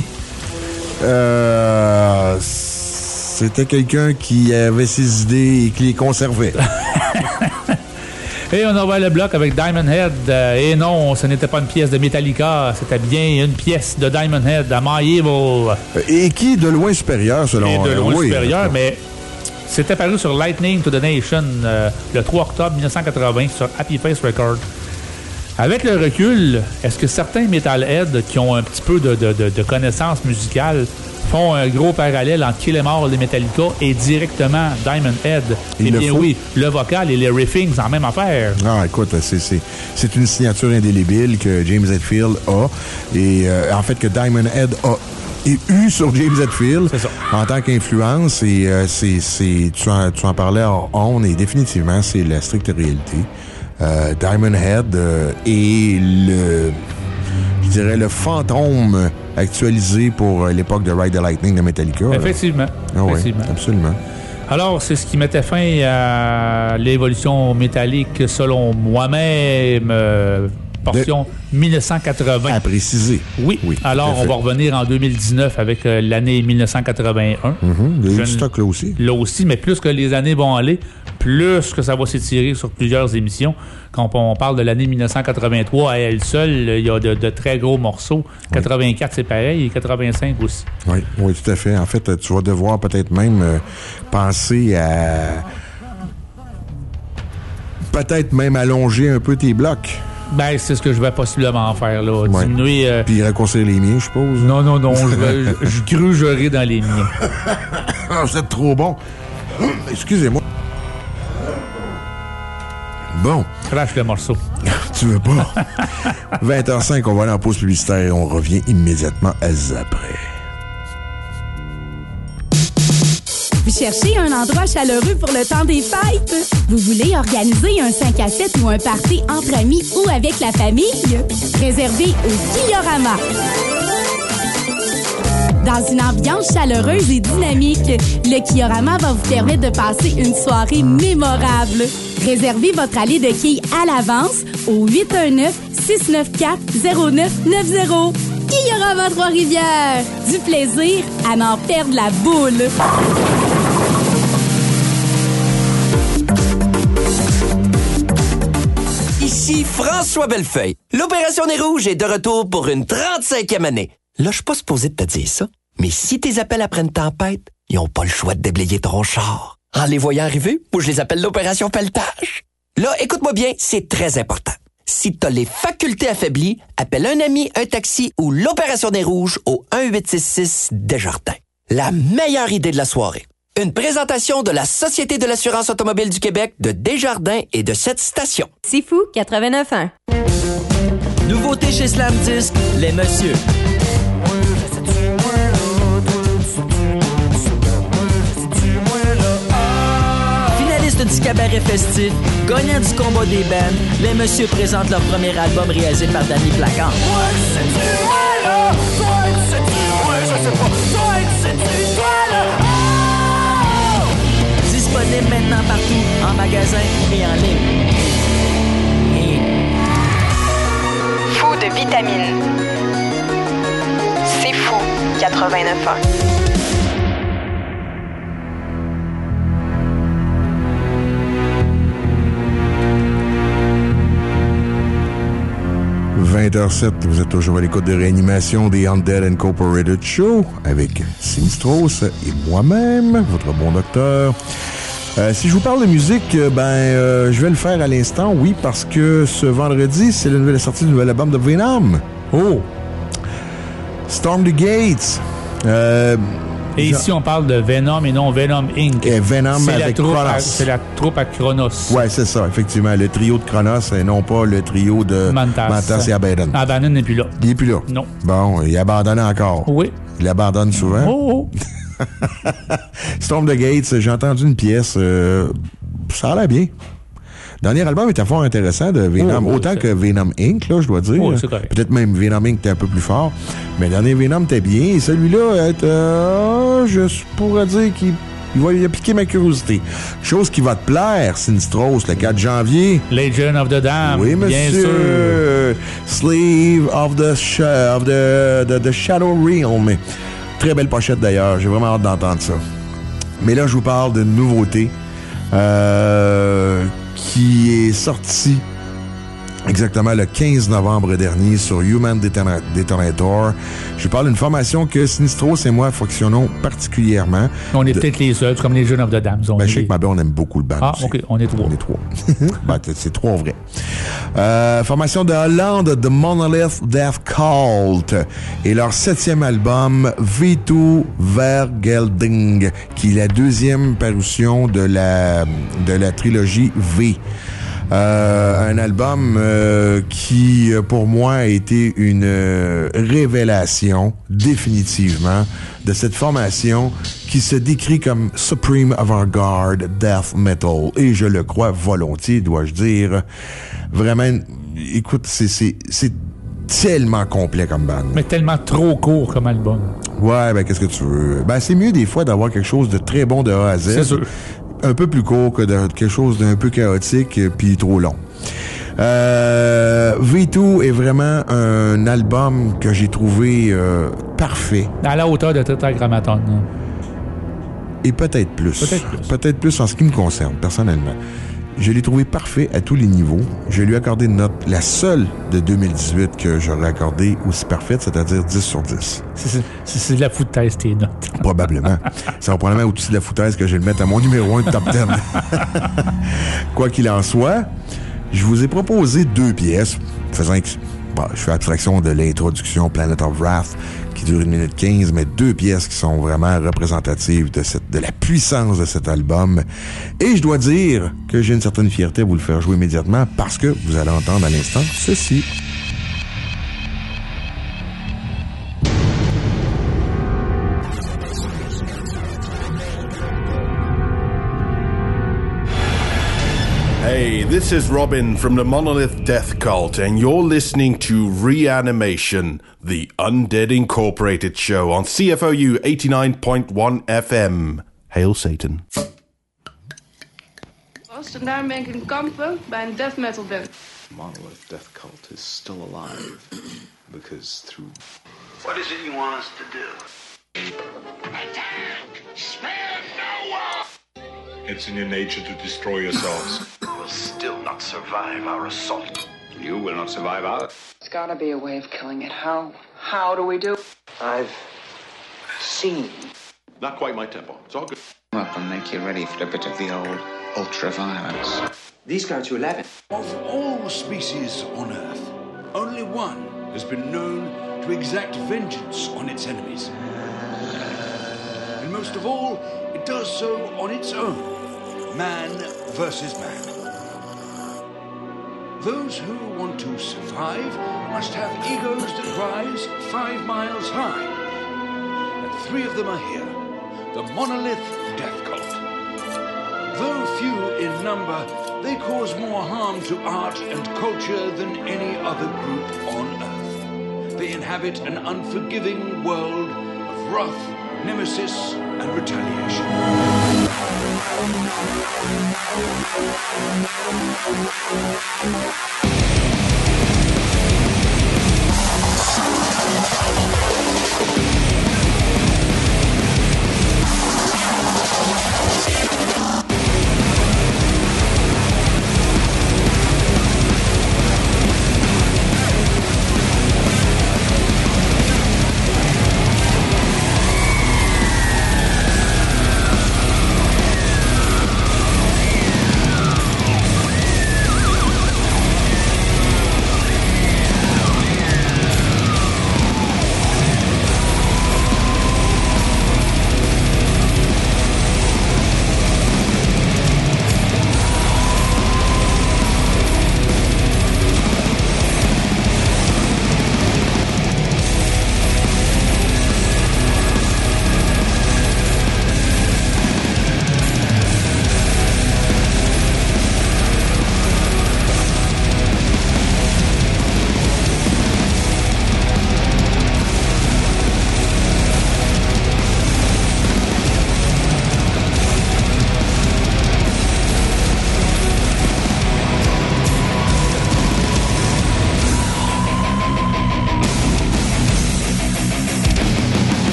Euh... C'était quelqu'un qui avait ses idées et qui les conservait. Et on envoie le bloc avec Diamond Head. Euh, et non, ce n'était pas une pièce de Metallica, c'était bien une pièce de Diamond Head à My Evil. Et qui est de loin supérieur, selon... Et de loin euh, oui, supérieur, mais c'était paru sur Lightning to the Nation euh, le trois octobre dix-neuf cent quatre-vingts sur Happy Face Records. Avec le recul, est-ce que certains metalheads qui ont un petit peu de, de, de, de connaissances musicales font un gros parallèle entre Kill Em All et Metallica et directement Diamond Head? Il eh le bien faut. oui, le vocal et les riffings, c'est la même affaire. Ah, écoute, c'est, c'est, c'est une signature indélébile que James Hetfield a. Et euh, en fait, que Diamond Head a et eu sur James Hetfield C'est ça. en tant qu'influence. Et euh, c'est, c'est, tu, en, tu en parlais en on, et définitivement, c'est la stricte réalité. Euh, Diamond Head euh, est le, je dirais, le fantôme actualisé pour euh, l'époque de Ride the Lightning de Metallica. là. Effectivement. Ah oui, Effectivement. absolument. Alors, c'est ce qui mettait fin à l'évolution métallique selon moi-même. Euh, portion dix-neuf cent quatre-vingts. À préciser. Oui. Oui, Alors, tout à on fait. va revenir en deux mille dix-neuf avec euh, l'année dix-neuf cent quatre-vingt-un. Mm-hmm. Il y a eu Je du ne- stock là aussi. Là aussi, mais plus que les années vont aller, plus que ça va s'étirer sur plusieurs émissions. Quand on parle de l'année dix-neuf cent quatre-vingt-trois à elle seule, il y a de, de très gros morceaux. quatre-vingt-quatre, c'est pareil, et quatre-vingt-cinq aussi. Oui, oui, tout à fait. En fait, tu vas devoir peut-être même euh, penser à... Peut-être même allonger un peu tes blocs. Ben, c'est ce que je vais possiblement faire, là. Ouais. Diminuer... euh, Puis raccourcir les miens, je suppose. Non, non, non, je, vais- je, je grugerai dans les miens. Ah, vous êtes trop bon. Excusez-moi. Bon, Crache le morceau. tu veux pas. vingt heures cinq, on va aller en pause publicitaire et on revient immédiatement à après. Vous cherchez un endroit chaleureux pour le temps des fêtes? Vous voulez organiser un cinq à sept ou un party entre amis ou avec la famille? Réservez au Guillorama. Dans une ambiance chaleureuse et dynamique, le Kiorama va vous permettre de passer une soirée mémorable. Réservez votre allée de quilles à l'avance au huit un neuf, six neuf quatre, zéro neuf neuf zéro. Kiorama Trois-Rivières. Du plaisir à n'en perdre la boule. Ici François Bellefeuille. L'Opération Nez Rouge est de retour pour une trente-cinquième année. Là, je suis pas supposé de te dire ça, mais si tes appels après une tempête, ils ont pas le choix de déblayer ton char. En les voyant arriver, moi, je les appelle l'Opération Pelletage. Là, écoute-moi bien, c'est très important. Si t'as les facultés affaiblies, appelle un ami, un taxi ou l'Opération Nez Rouge au un huit six six Desjardins. La meilleure idée de la soirée. Une présentation de la Société de l'assurance automobile du Québec, de Desjardins et de cette station. C'est fou, quatre-vingt-neuf ans. Nouveauté chez Slam Disc, les messieurs. Finaliste du cabaret festif, gagnant du combat des bands, les messieurs présentent leur premier album réalisé par Danny Placard. Disponible maintenant partout, en magasin et en ligne. Fou de vitamines. C'est fou, quatre-vingt-neuf ans. vingt heures zéro sept, vous êtes toujours à l'écoute de Réanimation des Undead Incorporated Show avec Sinistros et moi-même, votre bon docteur. Euh, si je vous parle de musique, ben, euh, je vais le faire à l'instant, oui, parce que ce vendredi, c'est la nouvelle sortie du nouvel album de Venom. Oh! Storm the Gates. Euh, et ici, on parle de Venom et non Venom Incorporated. Et Venom c'est avec la troupe Kronos. À, c'est la troupe à Kronos. Ouais, c'est ça, effectivement. Le trio de Kronos et non pas le trio de Mantas, Mantas et Abaddon. Abaddon n'est plus là. Il n'est plus là. Non. Bon, il abandonne encore. Oui. Il abandonne souvent. Oh, oh. Storm the Gates, j'ai entendu une pièce. Euh, ça a l'air bien. Le dernier album était fort intéressant de Venom. Oh, autant c'est... que Venom Incorporated, là, je dois dire. Oh, c'est correct. Peut-être même Venom Incorporated était un peu plus fort. Mais le dernier Venom était bien. Et celui-là, euh, je pourrais dire qu'il il va y piquer ma curiosité. Chose qui va te plaire, Sinistros, le quatre janvier. Legion of the Damned. Oui, monsieur. Bien sûr. Slave of the, sh- of the, the, the Shadow Realm. Très belle pochette d'ailleurs. J'ai vraiment hâte d'entendre ça. Mais là, je vous parle d'une nouveauté euh, qui est sortie exactement le quinze novembre dernier sur Human Detonator. Je vous parle d'une formation que Sinistros et moi affectionnons particulièrement. On est de... peut-être les seuls, comme les Jeunes of the Damned. Ben, je sais que ma blonde, on aime beaucoup le band. Ah, aussi. OK, on est trois. On est trois. Ben, c'est trois vrais. Euh, formation de Hollande, The Monolith Death Cult. Et leur septième album, V deux Vergelding, qui est la deuxième parution de la, de la trilogie V. Euh, un album euh, qui, pour moi, a été une euh, révélation, définitivement, de cette formation qui se décrit comme Supreme Avant-Garde Death Metal. Et je le crois volontiers, dois-je dire. Vraiment, écoute, c'est, c'est, c'est tellement complet comme band. Mais tellement trop court comme album. Ouais, ben qu'est-ce que tu veux? Ben, c'est mieux des fois d'avoir quelque chose de très bon de A à Z. C'est sûr. Un peu plus court que de quelque chose d'un peu chaotique puis trop long. Euh, V deux est vraiment un album que j'ai trouvé euh, parfait. À la hauteur de Tetragrammaton. Et peut-être plus. Peut-être plus. Peut-être plus en ce qui me concerne, personnellement. Je l'ai trouvé parfait à tous les niveaux. Je lui ai accordé une note, la seule de deux mille dix-huit que j'aurais accordée aussi parfaite, c'est-à-dire dix sur dix. C'est, c'est, c'est de la foutaise, tes notes. Probablement. Ça va probablement au-dessus de la foutaise que je vais le mettre à mon numéro un de top dix. Quoi qu'il en soit, je vous ai proposé deux pièces, faisant que bon, je fais abstraction de l'introduction Planet of Wrath, qui dure une minute quinze, mais deux pièces qui sont vraiment représentatives de, cette, de la puissance de cet album. Et je dois dire que j'ai une certaine fierté à vous le faire jouer immédiatement parce que vous allez entendre à l'instant ceci. Hey, this is Robin from the Monolith Death Cult, and you're listening to Reanimation, the Undead Incorporated show on C F O U eighty-nine point one F M. Hail Satan. En daarom ben ik in kampen bij een death metal band. Monolith Death Cult is still alive because through... What is it you want us to do? Attack! Spare no one! It's in your nature to destroy yourselves. We will still not survive our assault. You will not survive ours. There's gotta be a way of killing it. How? How do we do? I've seen. Not quite my tempo. It's all good. Up and make you ready for a bit of the old ultra-violence. These go to eleven. Of all species on Earth, only one has been known to exact vengeance on its enemies. And most of all, it does so on its own. Man versus man. Those who want to survive must have egos that rise five miles high. And three of them are here. The Monolith Death Cult. Though few in number, they cause more harm to art and culture than any other group on Earth. They inhabit an unforgiving world of wrath, nemesis, and retaliation.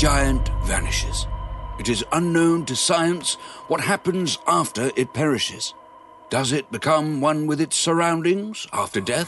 giant vanishes. It is unknown to science what happens after it perishes. Does it become one with its surroundings after death?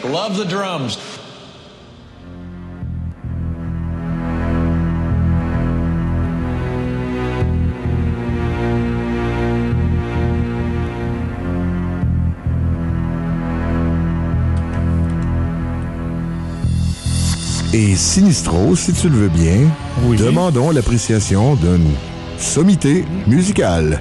Love the drums. Et Sinistro, si tu le veux bien, oui. Demandons l'appréciation d'une sommité musicale.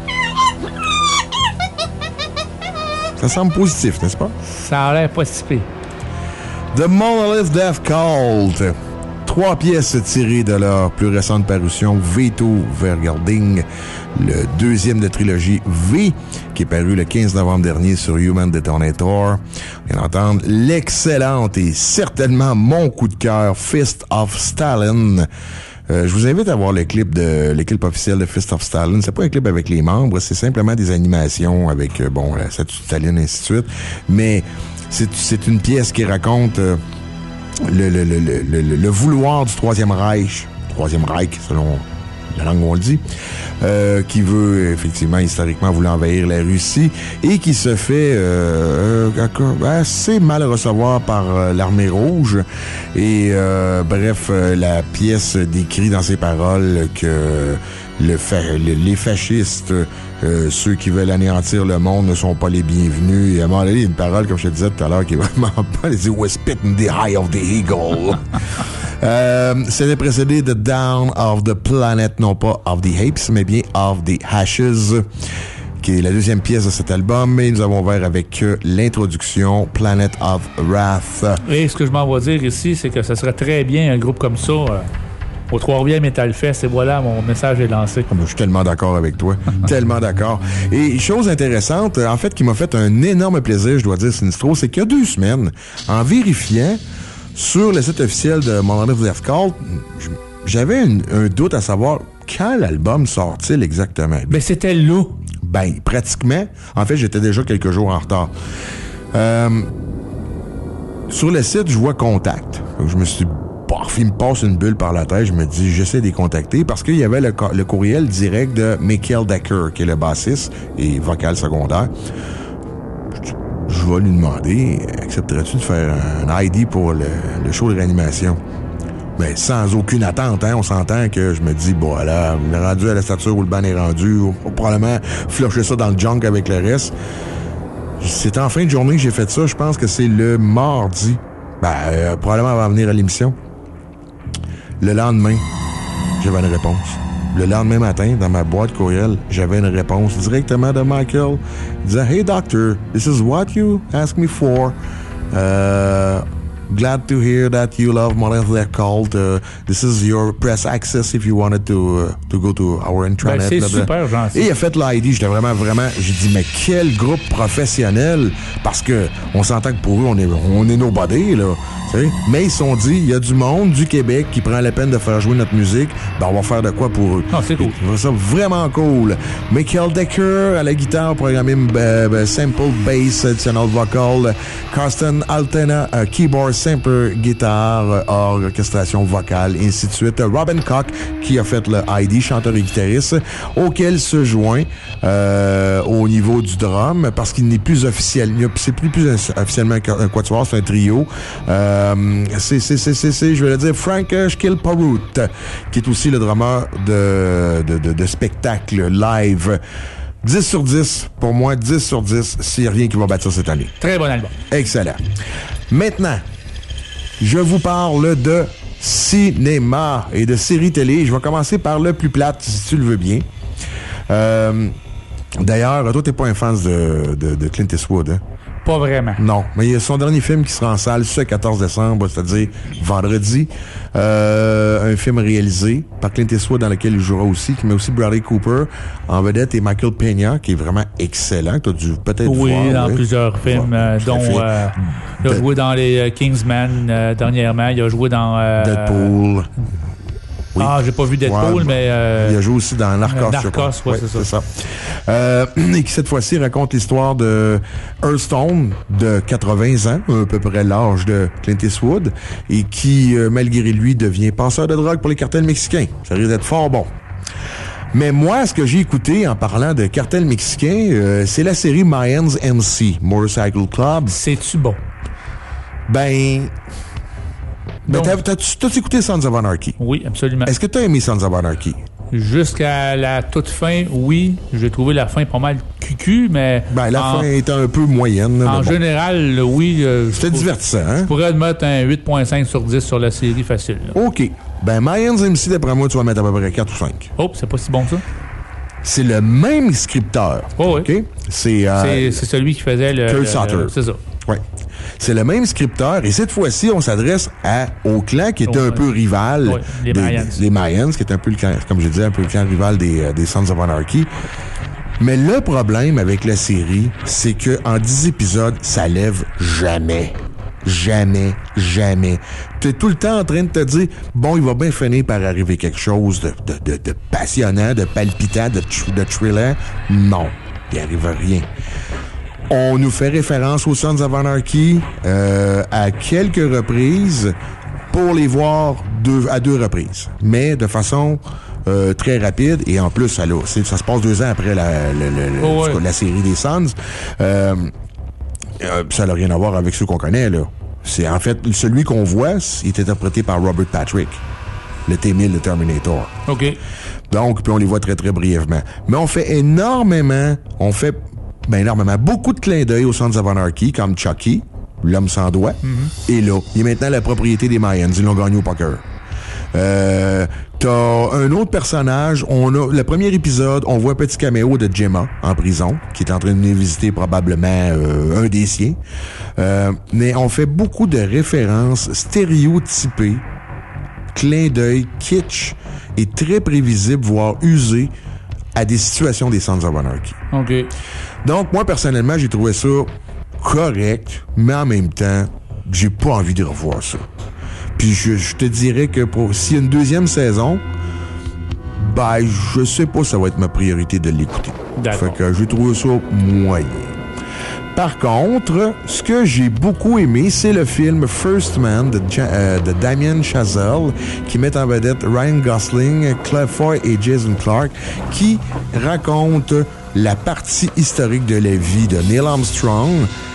Ça semble positif, n'est-ce pas? Ça a l'air pas si pire. The Monolith Death Cult. Trois pièces tirées de leur plus récente parution, Veto Vergarding, le deuxième de trilogie V, qui est paru le quinze novembre dernier sur Human Detonator. On vient d'entendre l'excellente et certainement mon coup de cœur, Fist of Stalin. Euh, je vous invite à voir le clip de le clip officiel de Fist of Stalin. C'est pas un clip avec les membres, c'est simplement des animations avec, euh, bon, la statue de Staline, et ainsi de suite. Mais c'est, c'est une pièce qui raconte euh, le, le, le, le, le, le vouloir du Troisième Reich, Troisième Reich, selon la langue où on le dit, euh, qui veut, effectivement, historiquement, vouloir envahir la Russie et qui se fait euh, euh, assez mal recevoir par euh, l'armée rouge. Et, euh, bref, euh, la pièce décrit dans ses paroles que le fa- le, les fascistes, euh, ceux qui veulent anéantir le monde, ne sont pas les bienvenus. Et à un moment donné, il y a une parole, comme je te disais tout à l'heure, qui est vraiment pas... Elle dit « We spit in the eye of the eagle ». Euh, c'était précédé de Down of the Planet, non pas of the Apes, mais bien of the Ashes, qui est la deuxième pièce de cet album. Et nous avons ouvert avec euh, l'introduction Planet of Wrath. Et ce que je m'en vais dire ici, c'est que ça serait très bien un groupe comme ça euh, au Trois-Rivières Metal Fest. Et voilà, mon message est lancé. Je suis tellement d'accord avec toi. Tellement d'accord. Et chose intéressante, en fait, qui m'a fait un énorme plaisir, je dois dire, Sinistro, c'est qu'il y a deux semaines, en vérifiant sur le site officiel de Monolith Death Cult, j'avais une, un doute à savoir quand l'album sort-il exactement. Ben, c'était là. Ben, pratiquement. En fait, j'étais déjà quelques jours en retard. Euh, sur le site, je vois Contact. Donc, je me suis dit, paf, il me passe une bulle par la tête. Je me dis, j'essaie de les contacter parce qu'il y avait le, le courriel direct de Michael Decker, qui est le bassiste et vocal secondaire. Je vais lui demander, accepterais-tu de faire un I D pour le, le show de réanimation? Ben, sans aucune attente, hein. On s'entend que je me dis, bon, là, on est rendu à la stature où le ban est rendu. On va probablement flusher ça dans le junk avec le reste. C'est en fin de journée que j'ai fait ça. Je pense que c'est le mardi. Ben, euh, probablement avant de venir à l'émission. Le lendemain, j'avais une réponse. Le lendemain matin, dans ma boîte courriel, j'avais une réponse directement de Michael. Il disait, « Hey, doctor, this is what you asked me for. Uh, glad to hear that you love Monolith Death Cult. Uh, this is your press access if you wanted to, uh, to go to our intranet. » Ben, c'est super gentil. Et il a fait l'I D. J'étais vraiment, vraiment... J'ai dit, mais quel groupe professionnel! Parce que on s'entend que pour eux, on est, on est nobody, là. T'sais? Mais ils se sont dit, il y a du monde du Québec qui prend la peine de faire jouer notre musique, ben on va faire de quoi pour eux. Ah, c'est cool. Et, ça vraiment cool. Michael Decker à la guitare, programmé euh, sample bass, additional vocal. Carsten Altena, euh, keyboard, sample guitare, euh, orchestration vocale, et ainsi de suite. Robin Koch qui a fait le I D, chanteur et guitariste, auquel se joint euh, au niveau du drum, parce qu'il n'est plus officiel. C'est plus, plus officiellement un quatuor, c'est un trio. Euh, Euh, c'est, c'est, c'est, c'est, c'est, je vais le dire, Frank Schilparut, qui est aussi le drummer de, de, de, de spectacle live. dix sur dix, pour moi, dix sur dix, s'il n'y a rien qui va battre cette année. Très bon album. Excellent. Maintenant, je vous parle de cinéma et de séries télé. Je vais commencer par le plus plate, si tu le veux bien. Euh, d'ailleurs, toi, t'es pas un fan de, de, de Clint Eastwood, hein? Pas vraiment. Non, mais il y a son dernier film qui sera en salle ce quatorze décembre, c'est-à-dire vendredi. Euh, un film réalisé par Clint Eastwood dans lequel il jouera aussi, qui met aussi Bradley Cooper en vedette et Michael Peña, qui est vraiment excellent. Tu as dû peut-être oui, voir. Dans oui, dans plusieurs films, euh, dont euh, il a joué dans les euh, Kingsman euh, dernièrement. Il a joué dans... Euh, Deadpool. Oui. Ah, j'ai pas vu Deadpool, ouais, mais... Euh, il a joué aussi dans Narcos. Narcos, ouais, ouais, c'est ça. C'est ça. Euh, et qui, cette fois-ci, raconte l'histoire de Hearthstone, de quatre-vingts ans, à peu près l'âge de Clint Eastwood, et qui, euh, malgré lui, devient passeur de drogue pour les cartels mexicains. Ça risque d'être fort bon. Mais moi, ce que j'ai écouté en parlant de cartels mexicains, euh, c'est la série Mayans M C, Motorcycle Club. C'est-tu bon? Ben... Ben, t'as, t'as, t'as-tu écouté Sons of Anarchy? Oui, absolument. Est-ce que t'as aimé Sons of Anarchy? Jusqu'à la toute fin, oui. J'ai trouvé la fin pas mal cucu, mais... Ben, la en, fin était un peu moyenne. En bon. général, oui. Euh, C'était divertissant, hein? Je pourrais mettre un huit virgule cinq sur dix sur la série facile. Là. OK. Ben, Mayans M C, d'après moi, tu vas mettre à peu près quatre ou cinq. Oh, c'est pas si bon que ça. C'est le même scripteur. Oh, oui. OK? C'est, euh, c'est, c'est celui qui faisait le... Kurt Sutter. Le, c'est ça. Oui. C'est le même scripteur et cette fois-ci, on s'adresse à, au clan qui était oh, un ouais. peu rival. Oui, les des, Mayans. Les Mayans, qui est un peu le clan, comme je disais, un peu le clan rival des, des Sons of Anarchy. Mais le problème avec la série, c'est que en dix épisodes, ça lève jamais. Jamais, jamais. Tu es tout le temps en train de te dire, bon, il va bien finir par arriver quelque chose de, de, de, de passionnant, de palpitant, de, tr- de thriller. Non, il n'y arrive rien. On nous fait référence aux Sons of Anarchy euh, à quelques reprises pour les voir deux, à deux reprises, mais de façon euh, très rapide et en plus, ça, là, c'est, ça se passe deux ans après la, la, la, oh ouais. la série des Sons. Euh, euh, ça n'a rien à voir avec ceux qu'on connaît, là. C'est en fait, celui qu'on voit, il est interprété par Robert Patrick, le T mille de Terminator. OK. Donc, puis on les voit très, très brièvement. Mais on fait énormément, on fait ben énormément, beaucoup de clins d'œil aux Sons of Anarchy, comme Chucky, l'homme sans doigt, mm-hmm. et là, il est maintenant la propriété des Mayans, ils l'ont gagné au poker. Euh, t'as un autre personnage, on a, le premier épisode, on voit un petit caméo de Gemma en prison, qui est en train de venir visiter probablement euh, un des siens. Euh, mais on fait beaucoup de références stéréotypées, clins d'œil, kitsch, et très prévisibles, voire usés, à des situations des Sons of Anarchy. OK. Donc, moi, personnellement, j'ai trouvé ça correct, mais en même temps, j'ai pas envie de revoir ça. Puis je, je te dirais que pour s'il y a une deuxième saison, ben, je sais pas si ça va être ma priorité de l'écouter. D'accord. Fait que j'ai trouvé ça moyen. Par contre, ce que j'ai beaucoup aimé, c'est le film First Man de, euh, de Damien Chazelle, qui met en vedette Ryan Gosling, Claire Foy et Jason Clarke, qui raconte la partie historique de la vie de Neil Armstrong,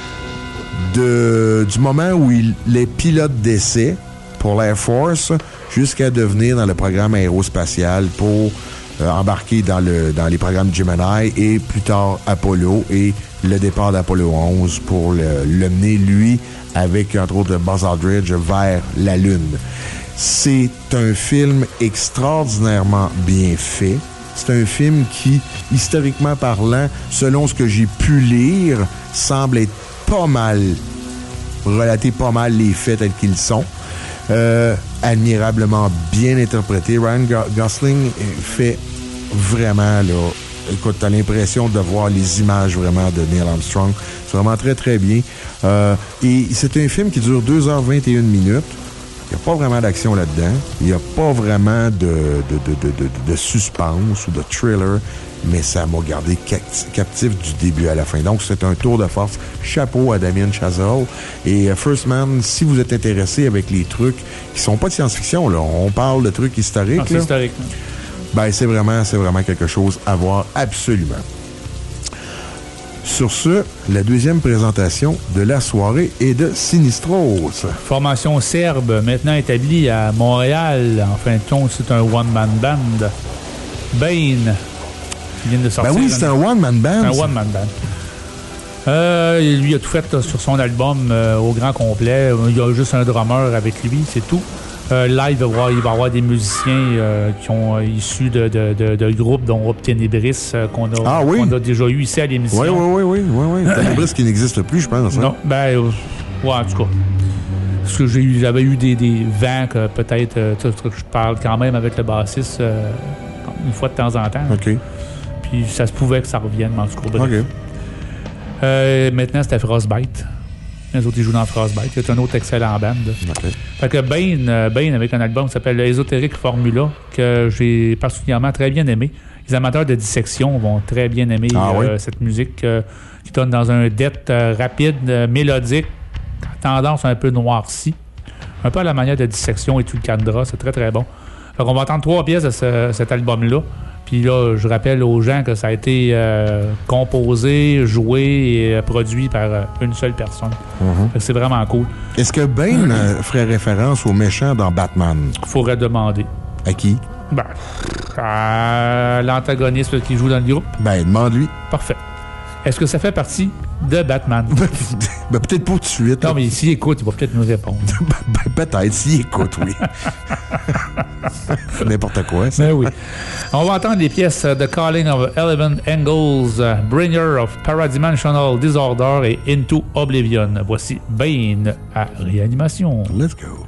de, du moment où il est pilote d'essai pour l'Air Force jusqu'à devenir dans le programme aérospatial pour euh, embarquer dans, le, dans les programmes Gemini et plus tard Apollo et le départ d'Apollo onze pour le, le mener, lui, avec, entre autres, Buzz Aldridge, vers la Lune. C'est un film extraordinairement bien fait. C'est un film qui, historiquement parlant, selon ce que j'ai pu lire, semble être pas mal, relater pas mal les faits tels qu'ils sont. Euh, admirablement bien interprété. Ryan Gosling fait vraiment, là, écoute, t'as l'impression de voir les images vraiment de Neil Armstrong. C'est vraiment très, très bien. Euh, et c'est un film qui dure deux heures vingt et une minutes. Il n'y a pas vraiment d'action là-dedans. Il n'y a pas vraiment de, de, de, de, de, de suspense ou de thriller, mais ça m'a gardé captif du début à la fin. Donc, c'est un tour de force. Chapeau à Damien Chazelle. Et First Man, si vous êtes intéressé avec les trucs qui sont pas de science-fiction, là, on parle de trucs historiques. Ah, c'est historique. Ben, c'est vraiment, c'est vraiment quelque chose à voir absolument. Sur ce, la deuxième présentation de la soirée est de Sinistros. Formation serbe, maintenant établie à Montréal. En fin de compte, c'est un one-man band. Bane, qui vient de sortir. Ben oui, c'est un one-man band. C'est un one-man band. Euh, lui a tout fait là, sur son album euh, au grand complet. Il y a juste un drummer avec lui, c'est tout. Euh, live, il va, avoir, il va y avoir des musiciens euh, qui ont euh, issus de, de, de, de groupes, dont Ténébris, euh, qu'on, a, ah, oui? qu'on a déjà eu ici à l'émission. Oui, oui, oui, oui, oui, oui. Ténébris qui n'existe plus, je pense. Hein? Non, ben, euh, ouais, en tout cas. Parce que j'ai eu, j'avais eu des, des vents que peut-être, euh, je parle quand même avec le bassiste euh, une fois de temps en temps. OK. Puis ça se pouvait que ça revienne, mais en tout cas, bref. OK. Euh, maintenant, c'était Frostbite. Les autres, ils jouent dans Frostbite. C'est un autre excellent band. Okay. Fait que Bane, Bane, avec un album qui s'appelle Ésotérique Formula, que j'ai particulièrement très bien aimé. Les amateurs de dissection vont très bien aimer ah, euh, oui? cette musique euh, qui donne dans un death euh, rapide, euh, mélodique, tendance un peu noircie. Un peu à la manière de dissection et tout le Candra. C'est très, très bon. Fait qu'on va entendre trois pièces de ce, cet album-là. Puis là, je rappelle aux gens que ça a été euh, composé, joué et euh, produit par euh, une seule personne. Mm-hmm. Fait que c'est vraiment cool. Est-ce que Bane euh, ferait référence aux méchants dans Batman? Faudrait demander. À qui? Ben, à l'antagoniste qui joue dans le groupe. Ben, demande-lui. Parfait. Est-ce que ça fait partie de Batman? Ben, peut-être pas tout de suite. Non, mais s'il écoute, il va peut-être nous répondre. ben, peut-être, s'il écoute, oui. N'importe quoi, ça. Ben oui. On va entendre les pièces The Calling of Eleven Angles, Bringer of Paradimensional Disorder et Into Oblivion. Voici Bane à Réanimation. Let's go.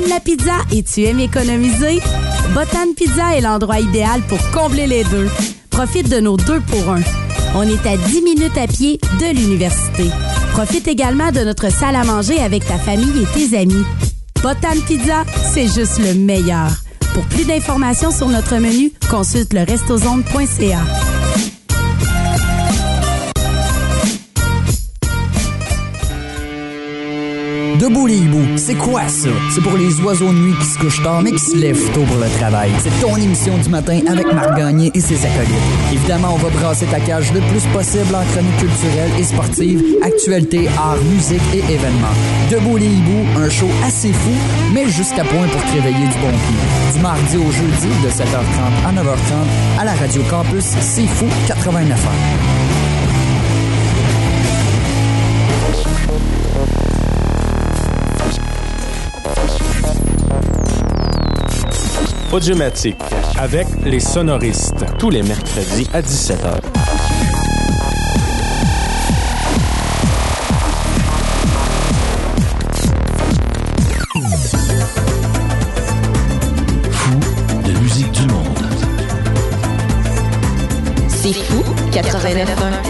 aimes la pizza et tu aimes économiser? Botan Pizza est l'endroit idéal pour combler les deux. Profite de nos deux pour un. On est à dix minutes à pied de l'université. Profite également de notre salle à manger avec ta famille et tes amis. Botan Pizza, c'est juste le meilleur. Pour plus d'informations sur notre menu, consulte le restozone point c a. Debout les hiboux, c'est quoi ça? C'est pour les oiseaux de nuit qui se couchent tard mais qui se lèvent tôt pour le travail. C'est ton émission du matin avec Marc Gagné et ses acolytes. Évidemment, on va brasser ta cage le plus possible en chronique culturelle et sportive, actualité, art, musique et événements. Debout les hiboux, un show assez fou, mais jusqu'à point pour te réveiller du bon pied. Du mardi au jeudi, de sept heures trente à neuf heures trente, à la Radio Campus, c'est fou, quatre-vingt-neuf heures. Audiomatique avec les sonoristes tous les mercredis à dix-sept heures. Fou de musique du monde. C'est fou, quatre-vingt-neuf un.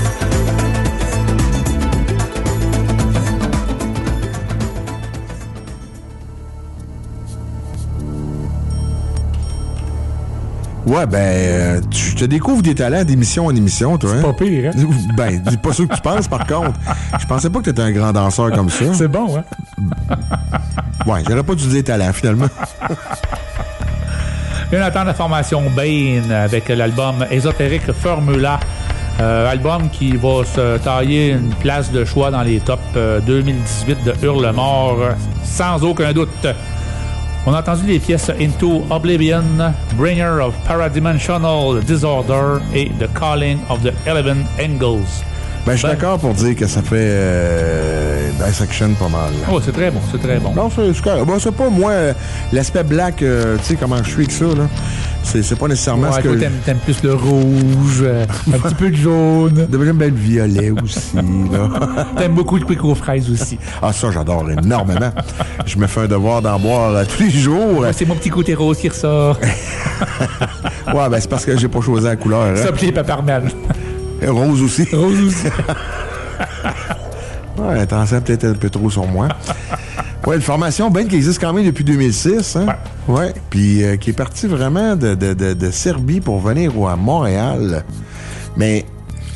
Ouais, ben, euh, tu te découvres des talents d'émission en émission, toi. C'est hein? pas pire, hein? Ben, dis pas sûr que tu penses, par contre. Je pensais pas que t'étais un grand danseur comme ça. C'est bon, hein? Ouais, j'aurais pas dû dire talent, finalement. Et on attend la formation Bane avec l'album Ésotérique Formula. Euh, album qui va se tailler une place de choix dans les tops euh, deux mille dix-huit de Hurlemort, sans aucun doute. On a entendu les pièces Into Oblivion, Bringer of Paradimensional Disorder et The Calling of the Eleven Angles. Ben, je suis ben, d'accord pour dire que ça fait euh, Dissection pas mal. Oh, c'est très bon, c'est très bon. Non, c'est, c'est correct. Bon, c'est pas moi, euh, l'aspect black, euh, tu sais comment je suis avec ça, là. C'est, c'est pas nécessairement ouais, ce que... Toi, t'aimes, t'aimes plus le rouge, euh, un petit peu de jaune. J'aime bien le violet aussi, là. T'aimes beaucoup le pico aux fraises aussi. Ah, ça, j'adore énormément. Je me fais un devoir d'en boire euh, tous les jours. Ouais, c'est mon petit côté rose qui ressort. Ouais, ben c'est parce que j'ai pas choisi la couleur. Hein. Ça plaît paparman. Rose aussi. Rose aussi. Ouais, t'en sais peut-être un peu trop sur moi. Ouais, une formation ben qui existe quand même depuis deux mille six, hein? Ouais. Ouais. Puis euh, qui est parti vraiment de, de, de, de Serbie pour venir à Montréal. Mais.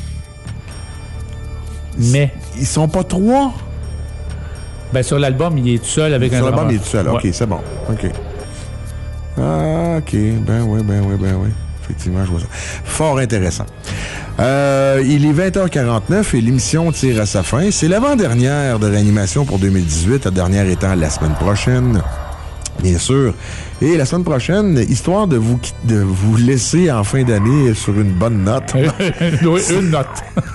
Mais. Ils sont pas trois? Ben, sur l'album, il est tout seul avec sur un Sur l'album, drummer. il est tout seul. Ouais. OK, c'est bon. OK. Ah, OK. Ben oui, ben oui, ben oui. Effectivement, je vois ça. Fort intéressant. Euh, il est vingt heures quarante-neuf et l'émission tire à sa fin. C'est l'avant-dernière de Réanimation pour deux mille dix-huit, la dernière étant la semaine prochaine, bien sûr. Et la semaine prochaine, histoire de vous, de vous laisser en fin d'année sur une bonne note. Oui, une note.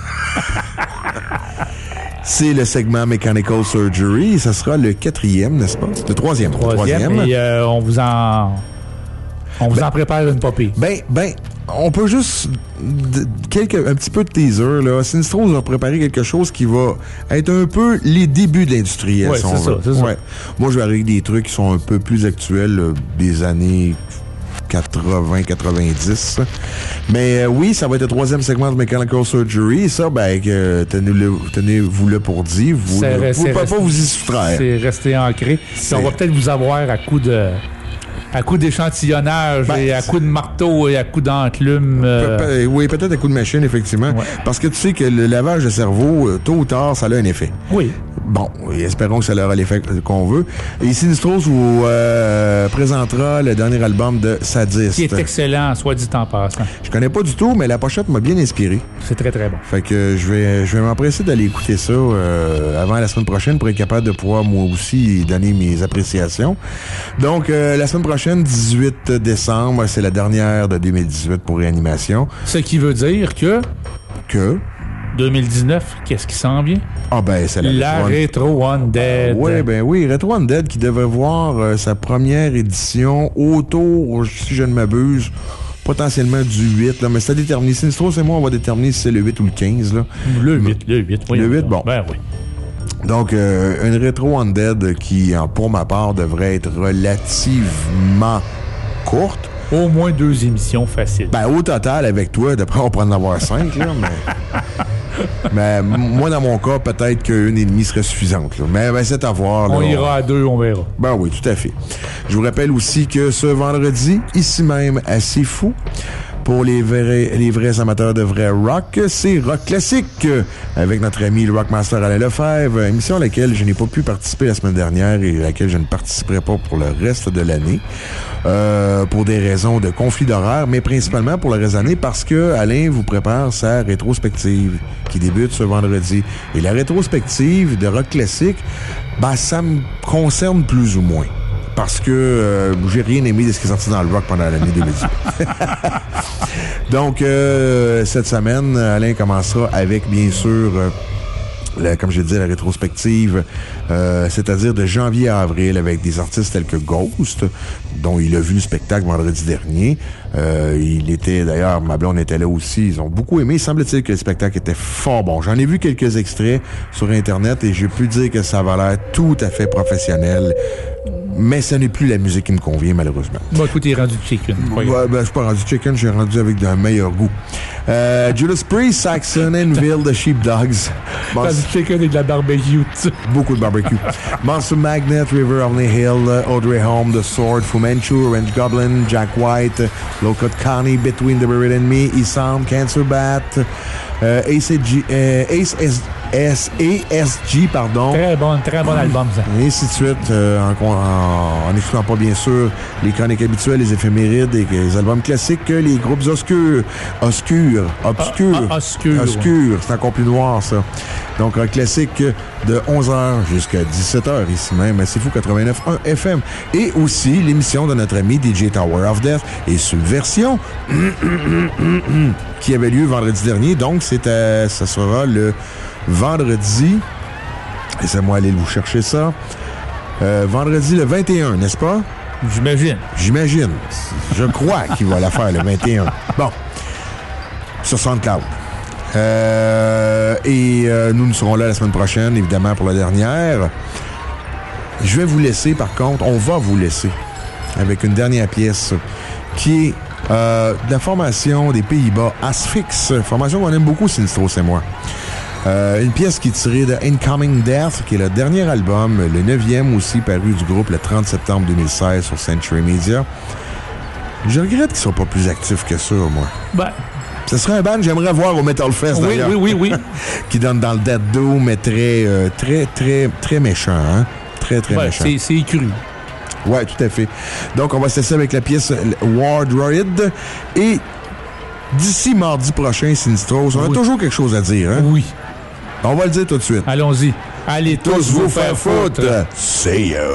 C'est le segment Mechanical Surgery. Ça sera le quatrième, n'est-ce pas? Le troisième. Troisième. troisième. Et euh, on vous en... On vous ben, en prépare une popée. Ben, ben, on peut juste d- quelques, un petit peu de teaser, là. Sinistro nous a préparé quelque chose qui va être un peu les débuts de l'industriel, ouais, si c'est on ça, veut. c'est ouais. Ça. Moi, je vais arriver avec des trucs qui sont un peu plus actuels, là, des années quatre-vingts quatre-vingt-dix. Mais euh, oui, ça va être le troisième segment de Mechanical Surgery. Et ça, ben, euh, tenez-le, tenez-vous le pour dire. Vous ne pouvez pas vous y soustraire. C'est resté ancré. On va peut-être vous avoir à coup de... À coup d'échantillonnage ben, et à coup de marteau et à coup d'enclume. Euh... Pe- pe- oui, peut-être à coup de machine, effectivement. Ouais. Parce que tu sais que le lavage de cerveau, euh, tôt ou tard, ça a un effet. Oui. Bon, espérons que ça aura l'effet qu'on veut. Et Sinistros vous euh, présentera le dernier album de Sadist. Qui est excellent, soit dit en passant. Je connais pas du tout, mais la pochette m'a bien inspiré. C'est très, très bon. Fait que je vais, je vais m'empresser d'aller écouter ça euh, avant la semaine prochaine pour être capable de pouvoir, moi aussi, donner mes appréciations. Donc, euh, la semaine prochaine, dix-huit décembre, c'est la dernière de deux mille dix-huit pour Réanimation. Ce qui veut dire que... Que... deux mille dix-neuf, qu'est-ce qui s'en vient? Ah ben, c'est la, la Retro Undead. Oui, ben oui, Retro Undead qui devait voir euh, sa première édition autour, si je ne m'abuse, potentiellement du huit, là, mais c'est à déterminer. Sinistros et moi, on va déterminer si c'est le huit ou le quinze. Là. Le huit, le huit, oui. Le huit, bon. Ben oui. Donc, euh, une rétro Undead qui, pour ma part, devrait être relativement courte. Au moins deux émissions faciles. Ben, au total, avec toi, d'après, on pourrait en avoir cinq, là, mais... mais moi, dans mon cas, peut-être qu'une et demie serait suffisante, là. Mais ben, c'est à voir, là. On ira à deux, on verra. Ben oui, tout à fait. Je vous rappelle aussi que ce vendredi, ici même, à C'est Fou, pour les vrais, les vrais amateurs de vrai rock, c'est Rock Classique avec notre ami le Rockmaster Alain Lefebvre, émission à laquelle je n'ai pas pu participer la semaine dernière et à laquelle je ne participerai pas pour le reste de l'année. Euh, pour des raisons de conflit d'horaire, mais principalement pour le reste de l'année parce que Alain vous prépare sa rétrospective qui débute ce vendredi. Et la rétrospective de Rock Classique, ben, ça me concerne plus ou moins. Parce que euh, j'ai rien aimé de ce qui est sorti dans le rock pendant l'année deux mille dix-huit. Donc, euh, cette semaine, Alain commencera avec, bien sûr, euh, la, comme je disais, la rétrospective, euh, c'est-à-dire de janvier à avril, avec des artistes tels que Ghost, dont il a vu le spectacle vendredi dernier. Euh, il était, d'ailleurs, ma blonde était là aussi. Ils ont beaucoup aimé. Il semble-t-il que le spectacle était fort bon. J'en ai vu quelques extraits sur Internet et j'ai pu dire que ça avait l'air tout à fait professionnel. Mais ce n'est plus la musique qui me convient, malheureusement. Bon, écoute, il est rendu chicken. Ouais, ben, je suis pas rendu chicken, je suis rendu avec d'un meilleur goût. Euh, Judas Priest, Saxon, Enville, The Sheepdogs. Rendu chicken et de la barbecue. Beaucoup de barbecue. Monster Magnet, River of the Hill, Audrey Home, The Sword, Fu Manchu, Orange Goblin, Jack White, Low-Cut Connie, Between the Buried and Me, Isam, Cancer Bat, euh, A C G, euh, Ace S, S, A S G, pardon. Très bon, très bon album, ça. Et ainsi de suite, euh, en, en, en excluant pas, bien sûr, les chroniques habituelles, les éphémérides et les albums classiques, les groupes obscurs. Obscurs. Obscurs. Ah, ah, obscurs. Obscurs. C'est encore plus noir, ça. Donc, un classique de onze heures jusqu'à dix-sept heures, ici même, à C'est Fou quatre-vingt-neuf point un F M. Et aussi, l'émission de notre ami D J Tower of Death et Subversion, qui avait lieu vendredi dernier. Donc, c'est à, ça sera le vendredi. Laissez-moi aller vous chercher ça. Euh, vendredi le vingt et un, n'est-ce pas? J'imagine. J'imagine. Je crois qu'il va la faire le vingt et un. Bon. Sur SoundCloud. Euh, et euh, nous, nous serons là la semaine prochaine, évidemment, pour la dernière. Je vais vous laisser, par contre, on va vous laisser avec une dernière pièce qui est euh, de la formation des Pays-Bas, Asphyx, formation qu'on aime beaucoup, Sinistros et moi. Euh, une pièce qui est tirée de Incoming Death, qui est le dernier album, le neuvième aussi, paru du groupe le trente septembre deux mille seize sur Century Media. Je regrette qu'ils ne soient pas plus actifs que ça, moi. Ben... Ce serait un band que j'aimerais voir au Metal Fest, oui, d'ailleurs. Oui, oui, oui, oui. Qui donne dans le Dead Doom, mais très, euh, très, très, très méchant, hein? Très, très ben, méchant. C'est, c'est cru. Ouais, tout à fait. Donc, on va se laisser avec la pièce War Droid. Et d'ici mardi prochain, Sinistros, on oui. a toujours quelque chose à dire, hein? Oui. On va le dire tout de suite. Allons-y. Allez tous, tous vous faire foutre. See you.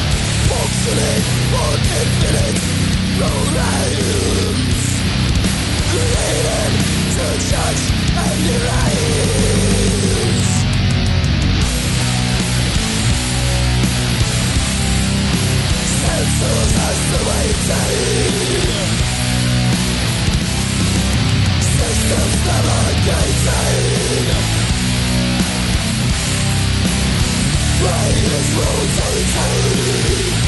Functioning for infinite programs. Brain is rotating.